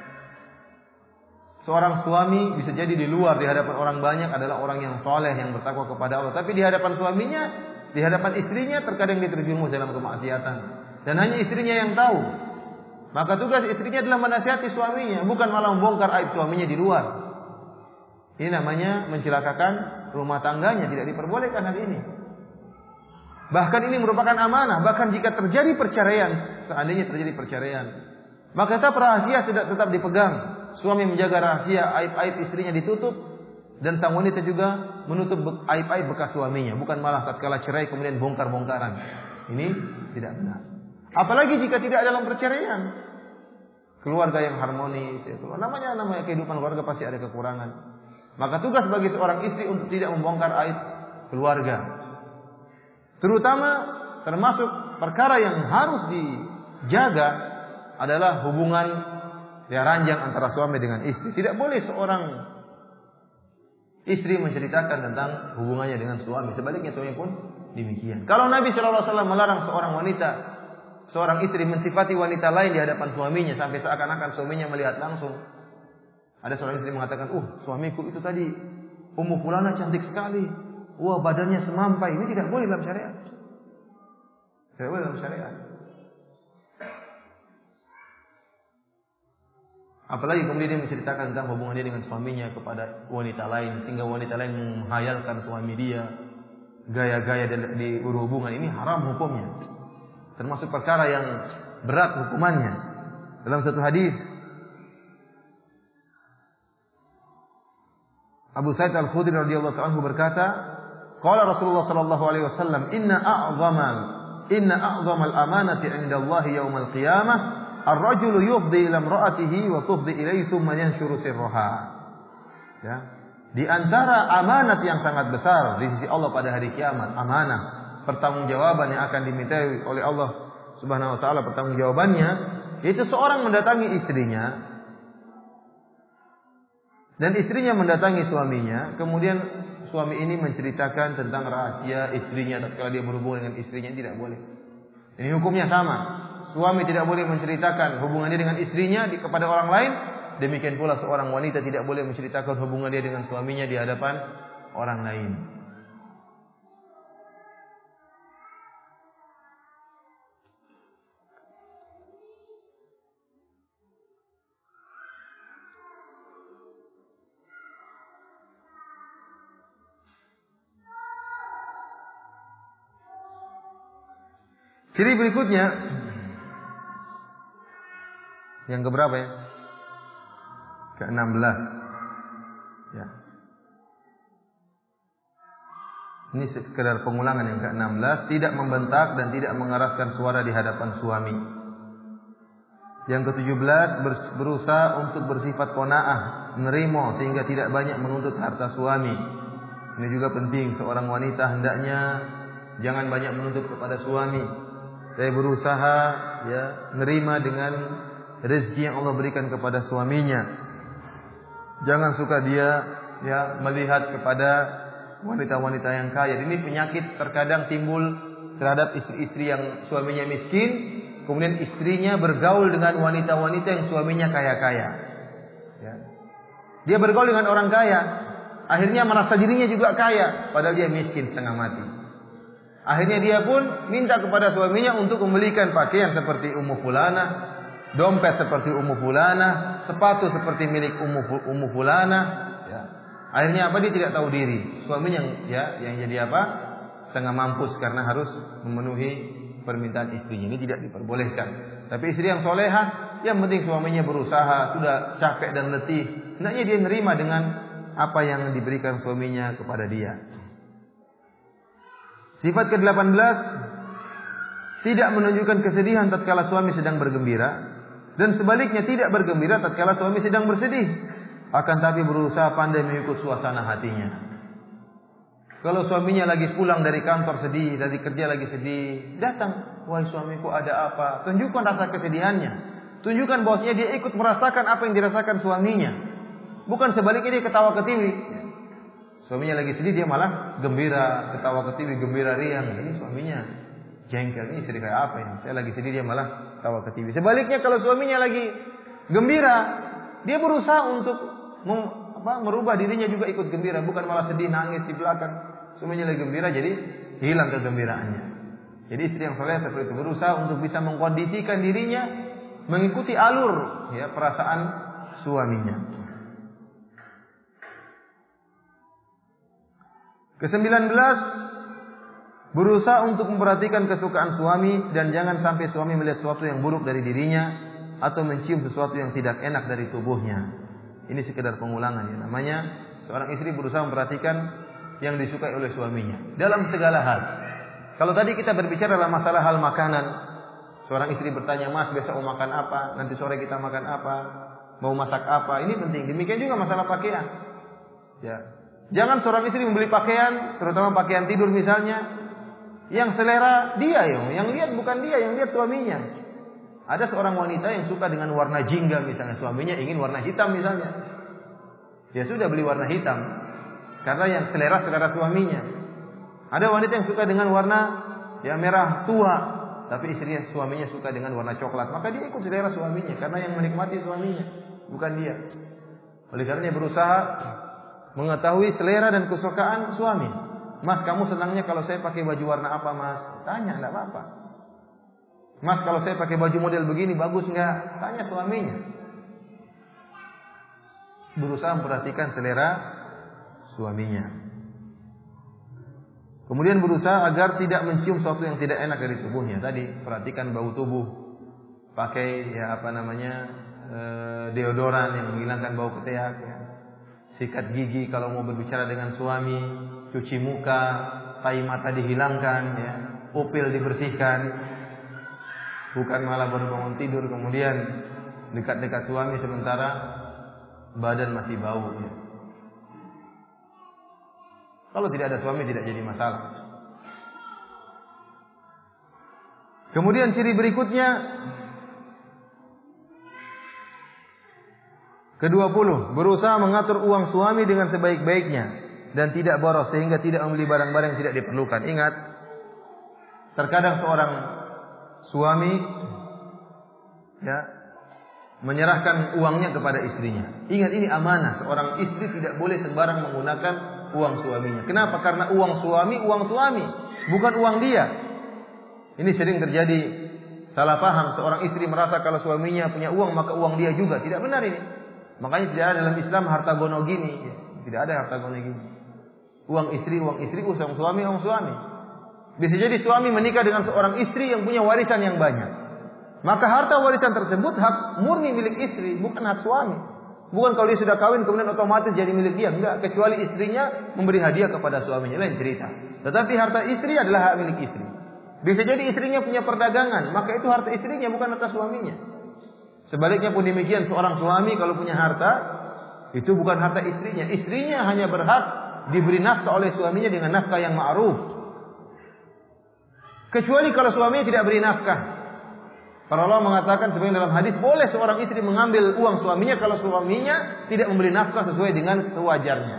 Speaker 1: Seorang suami bisa jadi di luar di hadapan orang banyak adalah orang yang soleh, yang bertakwa kepada Allah. Tapi di hadapan suaminya, di hadapan istrinya terkadang dia terjerumus dalam kemaksiatan. Dan hanya istrinya yang tahu. Maka tugas istrinya adalah menasihati suaminya, bukan malah membongkar aib suaminya di luar. Ini namanya mencelakakan rumah tangganya, tidak diperbolehkan hal ini. Bahkan ini merupakan amanah, bahkan jika terjadi perceraian, seandainya terjadi perceraian, maka tetap rahasia tetap dipegang. Suami menjaga rahasia, aib-aib istrinya ditutup, dan sang wanita juga menutup aib-aib bekas suaminya, bukan malah tatkala cerai kemudian bongkar-bongkaran. Ini tidak benar. Apalagi jika tidak dalam perceraian. Keluarga yang harmonis, namanya kehidupan keluarga pasti ada kekurangan. Maka tugas bagi seorang istri untuk tidak membongkar aib keluarga. Terutama termasuk perkara yang harus dijaga adalah hubungan ranjang antara suami dengan istri. Tidak boleh seorang istri menceritakan tentang hubungannya dengan suami. Sebaliknya suami pun demikian. Kalau Nabi SAW melarang seorang istri mensifati wanita lain di hadapan suaminya sampai seakan-akan suaminya melihat langsung. Ada seorang istri mengatakan, suamiku itu tadi Ummu Fulana cantik sekali. Wah, badannya semampai. Ini tidak boleh dalam syariat. Tidak boleh dalam syariat. Apalagi kemudian dia menceritakan tentang hubungan dia dengan suaminya kepada wanita lain, sehingga wanita lain menghayalkan suami dia, gaya-gaya di hubungan ini haram hukumnya. Termasuk perkara yang berat hukumannya. Dalam satu hadis Abu Sa'id Al-Khudri radhiyallahu anhu berkata, Qala Rasulullah sallallahu alaihi wasallam, "Inna a'zamal amanati 'inda Allah yaumal qiyamah ar-rajulu yufdi ila imra'atihi wa tufdi ilayhi thumma yanshuru sirraha." Ya. Di antara amanat yang sangat besar di sisi Allah pada hari kiamat, amanah, pertanggungjawaban yang akan dimintai oleh Allah Subhanahu wa taala, pertanggungjawabannya yaitu seorang mendatangi istrinya dan istrinya mendatangi suaminya, kemudian suami ini menceritakan tentang rahasia istrinya tatkala dia berhubungan dengan istrinya, tidak boleh. Ini hukumnya sama. Suami tidak boleh menceritakan hubungannya dengan istrinya kepada orang lain. Demikian pula seorang wanita tidak boleh menceritakan hubungan dia dengan suaminya di hadapan orang lain. Ciri berikutnya yang keberapa ya? Ke-16. Ya. Ini sekedar pengulangan yang ke-16, tidak membentak dan tidak mengeraskan suara di hadapan suami. Yang ke-17, berusaha untuk bersifat qanaah, menerima sehingga tidak banyak menuntut harta suami. Ini juga penting, seorang wanita hendaknya jangan banyak menuntut kepada suami. Saya berusaha ya menerima dengan rezeki yang Allah berikan kepada suaminya. Jangan suka dia ya melihat kepada wanita-wanita yang kaya. Ini penyakit terkadang timbul terhadap istri-istri yang suaminya miskin, kemudian istrinya bergaul dengan wanita-wanita yang suaminya kaya-kaya. Ya. Dia bergaul dengan orang kaya, akhirnya merasa dirinya juga kaya, padahal dia miskin setengah mati. Akhirnya dia pun minta kepada suaminya untuk membelikan pakaian seperti Ummu Fulanah, dompet seperti Ummu Fulanah, sepatu seperti milik Ummu Fulanah. Ya. Akhirnya apa? Dia tidak tahu diri. Suaminya yang jadi apa? Setengah mampus karena harus memenuhi permintaan istrinya. Ini tidak diperbolehkan. Tapi istri yang solehah, yang penting suaminya berusaha, sudah capek dan letih, hendaknya dia menerima dengan apa yang diberikan suaminya kepada dia. Sifat ke-18, tidak menunjukkan kesedihan tatkala suami sedang bergembira, dan sebaliknya tidak bergembira tatkala suami sedang bersedih, akan tapi berusaha pandai mengikut suasana hatinya. Kalau suaminya lagi pulang dari kantor sedih, dari kerja lagi sedih, datang, wahai suamiku ada apa? Tunjukkan rasa kesedihannya. Tunjukkan bahwasanya dia ikut merasakan apa yang dirasakan suaminya. Bukan sebaliknya dia ketawa ketiwi. Suaminya lagi sedih, dia malah gembira, ketawa ketiwi, gembira riang. Ini suaminya jengkel, ini sedih kayak apa ini? Saya lagi sedih, dia malah ketawa ketiwi. Sebaliknya kalau suaminya lagi gembira, dia berusaha untuk merubah dirinya juga ikut gembira, bukan malah sedih nangis di belakang. Suaminya lagi gembira, jadi hilang kegembiraannya. Jadi istri yang saleh seperti itu berusaha untuk bisa mengkondisikan dirinya mengikuti alur ya perasaan suaminya. Ke-19, berusaha untuk memperhatikan kesukaan suami dan jangan sampai suami melihat sesuatu yang buruk dari dirinya atau mencium sesuatu yang tidak enak dari tubuhnya. Ini sekedar pengulangan ya. Namanya seorang istri berusaha memperhatikan yang disukai oleh suaminya dalam segala hal. Kalau tadi kita berbicara dalam masalah hal makanan, seorang istri bertanya, "Mas, besok mau makan apa? Nanti sore kita makan apa? Mau masak apa?" Ini penting. Demikian juga masalah pakaian. Ya. Jangan seorang istri membeli pakaian, terutama pakaian tidur misalnya, yang selera dia yang lihat bukan dia, yang lihat suaminya. Ada seorang wanita yang suka dengan warna jingga misalnya, suaminya ingin warna hitam misalnya. Dia sudah beli warna hitam karena yang selera suaminya. Ada wanita yang suka dengan warna merah tua, tapi istrinya suaminya suka dengan warna coklat, maka dia ikut selera suaminya karena yang menikmati suaminya, bukan dia. Oleh karenanya berusaha mengetahui selera dan kesukaan suami. "Mas, kamu senangnya kalau saya pakai baju warna apa, Mas?" Tanya, enggak apa-apa. "Mas, kalau saya pakai baju model begini bagus enggak?" Tanya suaminya. Berusaha memperhatikan selera suaminya. Kemudian berusaha agar tidak mencium sesuatu yang tidak enak dari tubuhnya. Tadi perhatikan bau tubuh. Pakai deodoran yang menghilangkan bau ketiak ya. sikat gigi kalau mau berbicara dengan suami, cuci muka, tai mata dihilangkan, ya, pupil dibersihkan, bukan malah baru bangun tidur kemudian dekat-dekat suami sementara badan masih bau. Ya. Kalau tidak ada suami tidak jadi masalah. Kemudian ciri berikutnya ke-20, berusaha mengatur uang suami dengan sebaik-baiknya dan tidak boros sehingga tidak membeli barang-barang yang tidak diperlukan. Ingat, terkadang seorang suami ya menyerahkan uangnya kepada istrinya. Ingat, ini amanah. Seorang istri tidak boleh sembarang menggunakan uang suaminya. Kenapa? Karena uang suami, bukan uang dia. Ini sering terjadi salah paham. Seorang istri merasa kalau suaminya punya uang maka uang dia juga. Tidak benar ini. Makanya tidak ada dalam Islam harta gono gini. Tidak ada harta gono gini. Uang istri, uang suami. Bisa jadi suami menikah dengan seorang istri yang punya warisan yang banyak. Maka harta warisan tersebut hak murni milik istri, bukan hak suami. Bukan kalau dia sudah kawin kemudian otomatis jadi milik dia. Enggak, kecuali istrinya memberi hadiah kepada suaminya, lain cerita. Tetapi harta istri adalah hak milik istri. Bisa jadi istrinya punya perdagangan, maka itu harta istrinya, bukan harta suaminya. Sebaliknya pun demikian, seorang suami kalau punya harta, itu bukan harta istrinya. Istrinya hanya berhak diberi nafkah oleh suaminya dengan nafkah yang ma'ruf. Kecuali kalau suaminya tidak beri nafkah. Para ulama mengatakan sebenarnya dalam hadis boleh seorang istri mengambil uang suaminya kalau suaminya tidak memberi nafkah sesuai dengan sewajarnya.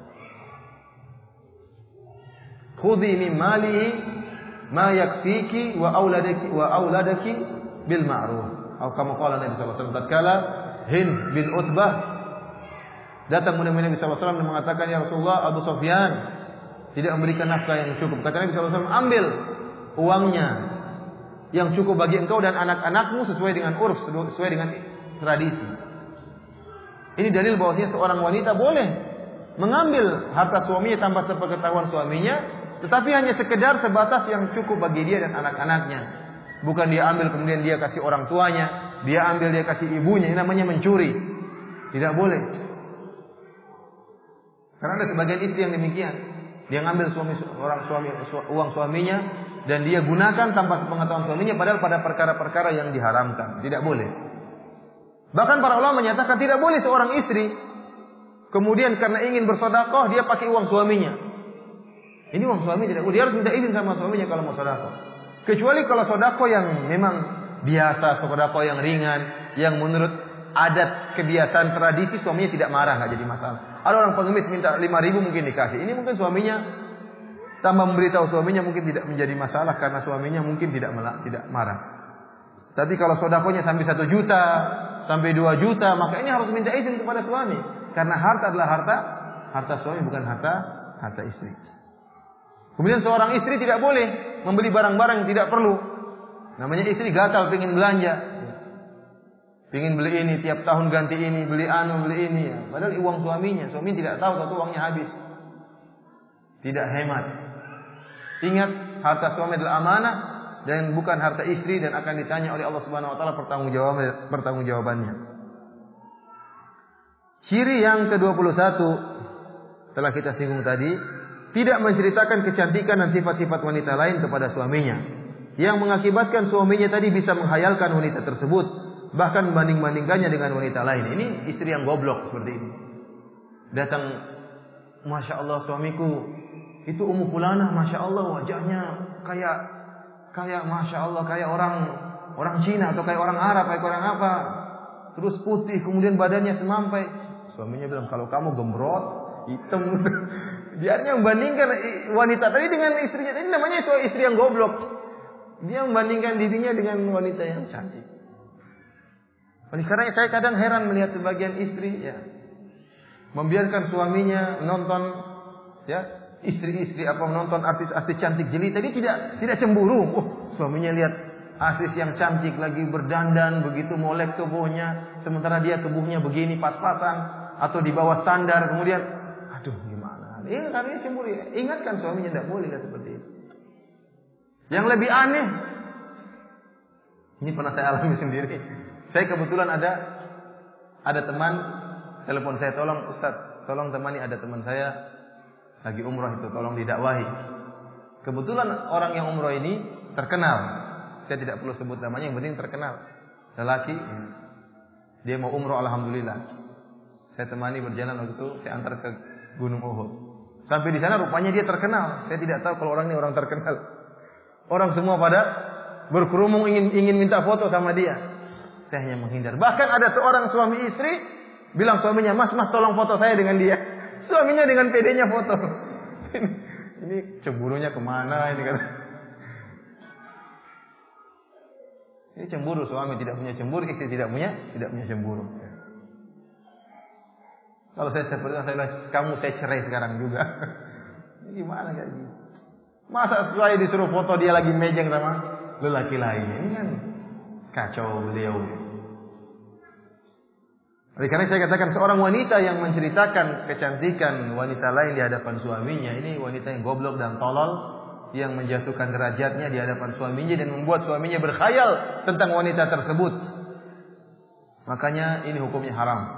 Speaker 1: Khudhi min malihi ma yakfiki wa auladaki bil ma'ruf. Atau kama qala Nabi sallallahu alaihi wasallam tatkala Hind bin Utbah datang kepada Nabi sallallahu alaihi wasallam dan mengatakan, "Ya Rasulullah, Abu Sufyan tidak memberikan nafkah yang cukup." Kata Nabi sallallahu alaihi wasallam, "Ambil uangnya yang cukup bagi engkau dan anak-anakmu sesuai dengan urf, sesuai dengan tradisi." Ini dalil bahwasanya seorang wanita boleh mengambil harta suaminya tanpa sepengetahuan suaminya, tetapi hanya sekedar sebatas yang cukup bagi dia dan anak-anaknya. Bukan dia ambil kemudian dia kasih orang tuanya, dia ambil dia kasih ibunya. Ini namanya mencuri. Tidak boleh. Karena ada sebagian istri yang demikian. Dia ngambil uang suaminya dan dia gunakan tanpa pengetahuan suaminya, padahal pada perkara-perkara yang diharamkan. Tidak boleh. Bahkan para ulama menyatakan tidak boleh seorang istri kemudian karena ingin bersedekah dia pakai uang suaminya. Ini uang suami tidak boleh. Dia harus minta izin sama suaminya kalau mau sedekah. Kecuali kalau sedekah yang memang biasa, sedekah yang ringan, yang menurut adat, kebiasaan, tradisi suaminya tidak marah, enggak jadi masalah. Ada orang pengemis minta 5.000 mungkin dikasih. Ini mungkin suaminya tambah memberitahu suaminya mungkin tidak menjadi masalah karena suaminya mungkin tidak marah. Tapi kalau sedekahnya sampai 1 juta, sampai 2 juta, maka ini harus minta izin kepada suami. Karena harta adalah harta suami, bukan harta istri. Kemudian seorang istri tidak boleh membeli barang-barang yang tidak perlu. Namanya istri gatal pengen belanja. Pengen beli ini, tiap tahun ganti ini, beli ini. Padahal uang suaminya. Suami tidak tahu satu uangnya habis. Tidak hemat. Ingat, harta suami adalah amanah dan bukan harta istri dan akan ditanya oleh Allah Subhanahu wa taala pertanggungjawabannya. Ciri yang ke-21 telah kita singgung tadi. Tidak menceritakan kecantikan dan sifat-sifat wanita lain kepada suaminya, yang mengakibatkan suaminya tadi bisa menghayalkan wanita tersebut, bahkan membanding-bandingkannya dengan wanita lain. Ini istri yang goblok seperti ini. Datang, Masya Allah suamiku itu Ummu Fulanah, Masya Allah wajahnya kayak Masya Allah kayak orang Cina atau kayak orang Arab, kayak orang apa, terus putih, kemudian badannya semampai. Suaminya bilang, kalau kamu gembrot, hitam. Biarnya membandingkan wanita tadi dengan istrinya. Ini namanya istri yang goblok. Dia membandingkan dirinya dengan wanita yang cantik. Oleh karena saya kadang heran melihat sebagian istri membiarkan suaminya menonton istri-istri menonton artis-artis cantik jelita. Dia tidak cemburu. Suaminya lihat artis yang cantik lagi berdandan begitu molek tubuhnya, sementara dia tubuhnya begini pas-pasan atau di bawah standar. Kemudian gimana? Karena cemburu. Ingatkan suaminya tidak boleh seperti itu. Yang lebih aneh, ini pernah saya alami sendiri. Saya kebetulan ada teman telepon saya, tolong Ustaz, tolong temani, ada teman saya lagi umroh itu, tolong didakwahi. Kebetulan orang yang umroh ini terkenal. Saya tidak perlu sebut namanya, yang penting terkenal. Lelaki, dia mau umroh, alhamdulillah. Saya temani berjalan waktu itu, saya antar ke Gunung Uhud. Sampai di sana rupanya dia terkenal. Saya tidak tahu kalau orang ini orang terkenal. Orang semua pada berkerumung ingin minta foto sama dia. Saya hanya menghindar. Bahkan ada seorang suami istri bilang suaminya, mas tolong foto saya dengan dia. Suaminya dengan pedenya foto. Ini cemburunya kemana ini kan? Ini cemburu, suami tidak punya cemburu, istri tidak punya cemburu. Kalau saya seperti itu, saya cerai sekarang juga. Ini gimana kayak gini? Masa saya disuruh foto dia lagi mejeng sama lelaki lain? Ini kan kacau beliau. Oleh karena saya katakan, seorang wanita yang menceritakan kecantikan wanita lain di hadapan suaminya, ini wanita yang goblok dan tolol, yang menjatuhkan derajatnya di hadapan suaminya dan membuat suaminya berkhayal tentang wanita tersebut. Makanya ini hukumnya haram.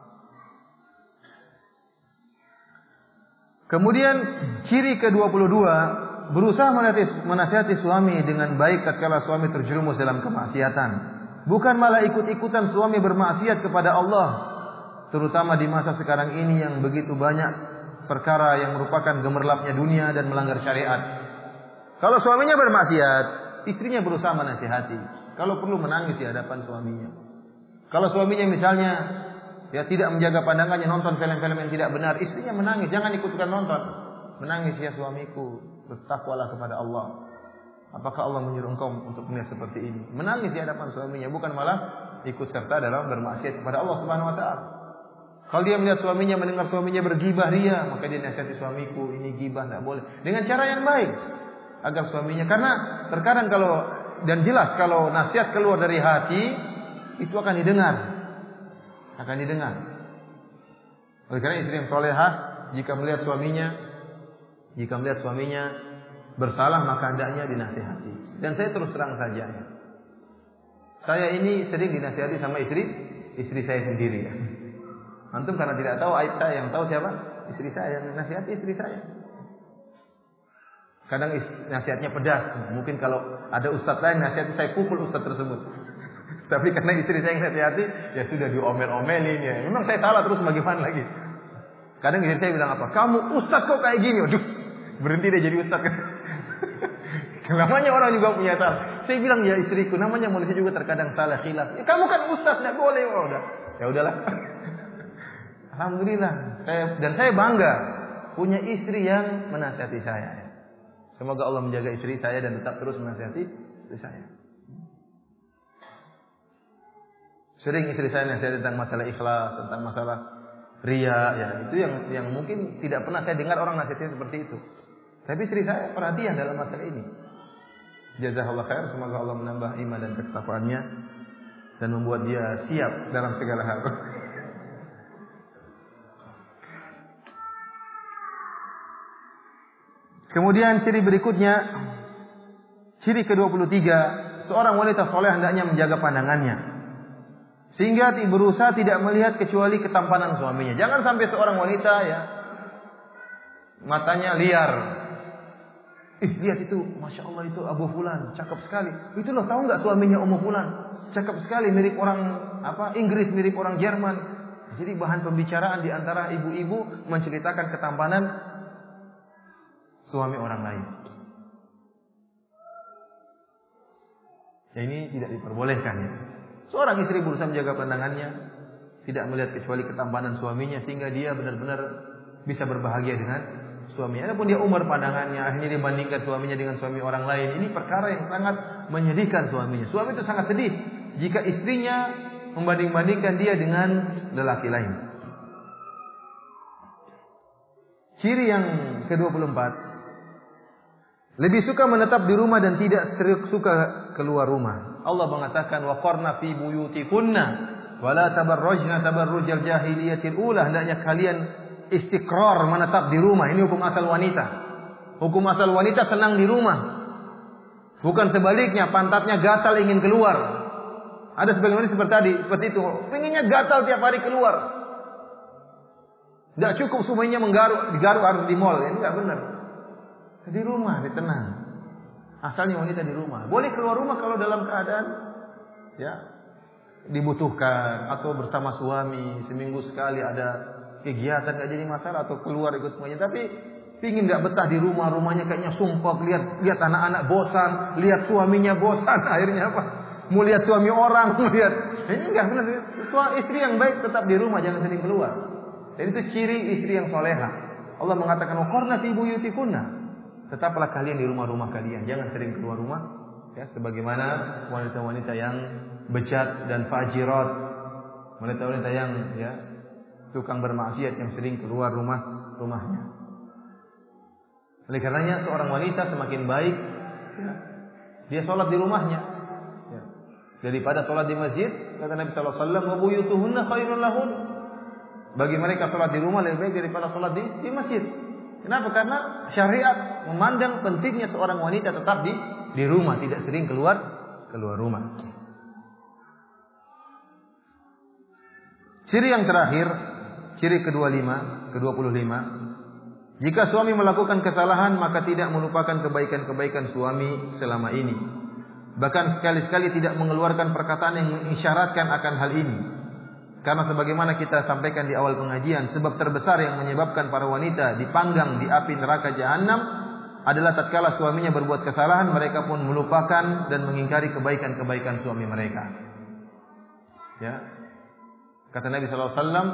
Speaker 1: Kemudian ciri ke-22, berusaha menasihati suami dengan baik tatkala suami terjerumus dalam kemaksiatan. Bukan malah ikut-ikutan suami bermaksiat kepada Allah, terutama di masa sekarang ini yang begitu banyak perkara yang merupakan gemerlapnya dunia dan melanggar syariat. Kalau suaminya bermaksiat, istrinya berusaha menasihati. Kalau perlu menangis di hadapan suaminya. Kalau suaminya misalnya tidak menjaga pandangannya, nonton film-film yang tidak benar, istrinya menangis, jangan ikutkan nonton. Menangis, ya suamiku, bertakwalah kepada Allah. Apakah Allah menyuruh engkau untuk melihat seperti ini? Menangis di hadapan suaminya, bukan malah ikut serta dalam bermaksiat kepada Allah Subhanahu wa taala. Kalau dia melihat suaminya, mendengar suaminya bergibah ria, maka dia nasihati, suamiku, ini gibah, tidak boleh. Dengan cara yang baik. Agar suaminya, karena terkadang jelas kalau nasihat keluar dari hati, itu akan didengar. Oleh karena istri yang solehah, jika melihat suaminya bersalah, maka hendaknya dinasihati. Dan saya terus terang saja, saya ini sering dinasihati sama istri saya sendiri. Antum karena tidak tahu aib saya, yang tahu siapa? Istri saya, yang nasihati istri saya. Kadang nasihatnya pedas. Mungkin kalau ada ustadz lain nasihati, saya pukul ustadz tersebut. Tapi karena istri saya yang nasihati, ya sudah diomel-omelin ya. Memang saya salah, terus bagaimana lagi? Kadang istri saya bilang apa? Kamu ustadz kok kayak gini? Waduh, berhenti deh jadi ustadz. Namanya orang juga punya salah. Saya bilang, ya istriku, namanya manusia juga terkadang salah, khilaf. Ya, kamu kan ustadz, tidak boleh. Oh, udah. Ya udahlah. Alhamdulillah. Saya bangga punya istri yang menasihati saya. Semoga Allah menjaga istri saya dan tetap terus menasihati istri saya. Sering istri saya nasihat tentang masalah ikhlas, tentang masalah riya, ya itu yang mungkin tidak pernah saya dengar orang nasihatnya seperti itu. Tapi istri saya perhatian dalam masalah ini. Jazakallah khair, semoga Allah menambah iman dan ketakwaannya dan membuat dia siap dalam segala hal. Kemudian ciri berikutnya, ciri ke-23, seorang wanita soleh hendaknya menjaga pandangannya, sehingga berusaha tidak melihat kecuali ketampanan suaminya. Jangan sampai seorang wanita matanya liar. Lihat itu, Masya Allah itu Abu Fulan, cakep sekali. Itu loh, tahu nggak suaminya Ummu Fulan, cakep sekali, mirip orang Inggris, mirip orang Jerman. Jadi bahan pembicaraan di antara ibu-ibu menceritakan ketampanan suami orang lain. Ya ini tidak diperbolehkan ya. Seorang istri berusaha menjaga pandangannya, tidak melihat kecuali ketampanan suaminya, sehingga dia benar-benar bisa berbahagia dengan suaminya. Adapun dia umur pandangannya, akhirnya dibandingkan suaminya dengan suami orang lain, ini perkara yang sangat menyedihkan suaminya. Suami itu sangat sedih jika istrinya membanding-bandingkan dia dengan lelaki lain. Ciri yang ke-24, lebih suka menetap di rumah dan tidak suka keluar rumah. Allah mengatakan, wa qarna fi buyutikunna wa la tabarrajna tabarrujal jahiliyatil ula. Hendaknya kalian istiqrar, menetap di rumah. Ini hukum asal wanita. Hukum asal wanita senang di rumah. Bukan sebaliknya, pantatnya gatal ingin keluar. Ada sebagian wanita seperti itu, pengennya gatal tiap hari keluar. Tidak cukup suaminya digaruk harus di mall. Ini tidak benar. Di rumah, tenang. Asalnya wanita di rumah. Boleh keluar rumah kalau dalam keadaan dibutuhkan atau bersama suami, seminggu sekali ada kegiatan, nggak jadi masalah, atau keluar ikut semuanya. Tapi pingin nggak betah di rumah, rumahnya kayaknya sumpah, lihat anak-anak bosan, lihat suaminya bosan, akhirnya apa? Mau lihat suami orang, mau lihat ini nggak benar. Istri yang baik tetap di rumah, jangan sering keluar. Dan itu ciri istri yang soleha. Allah mengatakan waqarna fi buyutikunna, tetaplah kalian di rumah-rumah kalian, jangan sering keluar rumah. Ya, sebagaimana wanita-wanita yang bejat dan fajirat, wanita-wanita yang tukang bermaksiat yang sering keluar rumahnya. Oleh karenanya seorang wanita semakin baik dia sholat di rumahnya daripada sholat di masjid. Kata Nabi sallallahu alaihi wasallam, "Wa buyutuhunna khairun lahun." Bagi mereka sholat di rumah lebih baik daripada sholat di masjid. Kenapa? Karena syariat memandang pentingnya seorang wanita tetap di rumah, tidak sering keluar rumah. Ciri yang terakhir, ciri ke-25, jika suami melakukan kesalahan maka tidak melupakan kebaikan-kebaikan suami selama ini. Bahkan sekali-sekali tidak mengeluarkan perkataan yang mengisyaratkan akan hal ini. Karena sebagaimana kita sampaikan di awal pengajian, sebab terbesar yang menyebabkan para wanita dipanggang di api neraka jahanam adalah tatkala suaminya berbuat kesalahan, mereka pun melupakan dan mengingkari kebaikan-kebaikan suami mereka. Ya. Kata Nabi sallallahu alaihi wasallam,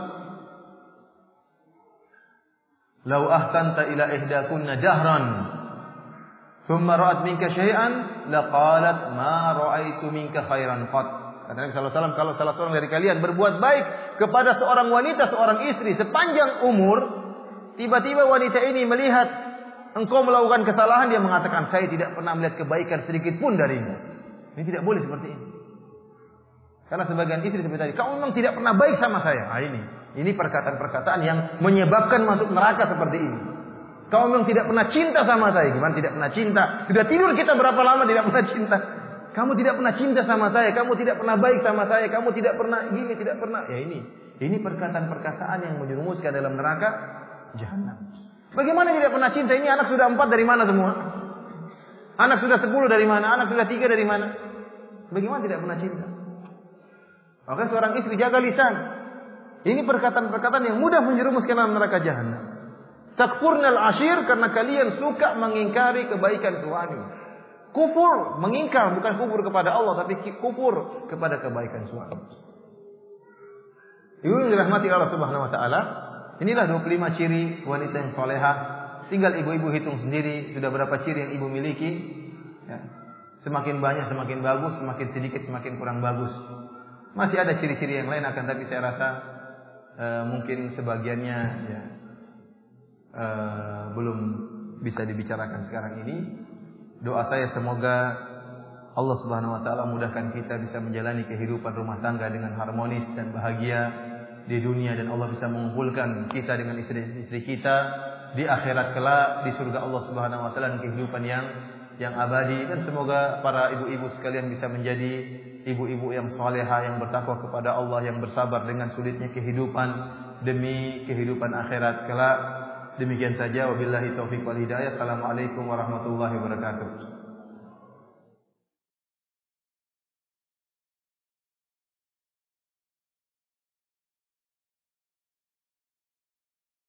Speaker 1: "Lau ahsanta ila ihdakunna jahran, thumma ra'at minka syai'an, laqalat ma ra'aitu minka khairan qat." Kata Nabi sallallahu alaihi wasallam, kalau salah seorang dari kalian berbuat baik kepada seorang wanita, seorang istri sepanjang umur, tiba-tiba wanita ini melihat engkau melakukan kesalahan, dia mengatakan, "Saya tidak pernah melihat kebaikan sedikit pun darimu." Ini tidak boleh seperti ini. Karena sebagian istri seperti tadi, "Kau memang tidak pernah baik sama saya." Nah, ini perkataan-perkataan yang menyebabkan masuk neraka seperti ini. "Kau memang tidak pernah cinta sama saya." Gimana tidak pernah cinta? Sudah tidur kita berapa lama tidak pernah cinta? Kamu tidak pernah cinta sama saya, kamu tidak pernah baik sama saya, kamu tidak pernah gini, tidak pernah. Ya ini perkataan-perkataan yang menjerumuskan dalam neraka jahanam. Bagaimana tidak pernah cinta? Ini anak sudah 4 dari mana semua? Anak sudah 10 dari mana? Anak sudah 3 dari mana? Bagaimana tidak pernah cinta? Maka seorang istri jaga lisan. Ini perkataan-perkataan yang mudah menjerumuskan dalam neraka jahanam. Takfurnal ashir, karena kalian suka mengingkari kebaikan suami. Kufur, mengingkar, bukan kufur kepada Allah, tapi kufur kepada kebaikan suami. Ibu yang dirahmati Allah Subhanahu wa taala, inilah 25 ciri wanita yang salehah. Tinggal ibu-ibu hitung sendiri sudah berapa ciri yang ibu miliki. Ya. Semakin banyak semakin bagus, semakin sedikit semakin kurang bagus. Masih ada ciri-ciri yang lain, akan tapi saya rasa mungkin sebagiannya belum bisa dibicarakan sekarang ini. Doa saya semoga Allah Subhanahu wa taala mudahkan kita bisa menjalani kehidupan rumah tangga dengan harmonis dan bahagia di dunia, dan Allah bisa mengumpulkan kita dengan istri-istri kita di akhirat kelak di surga Allah Subhanahu wa taala, kehidupan yang abadi. Dan semoga para ibu-ibu sekalian bisa menjadi ibu-ibu yang salehah, yang bertakwa kepada Allah, yang bersabar dengan sulitnya kehidupan demi kehidupan akhirat kelak. Demikian saja, wabillahi taufiq wal hidayah. Assalamualaikum warahmatullahi wabarakatuh.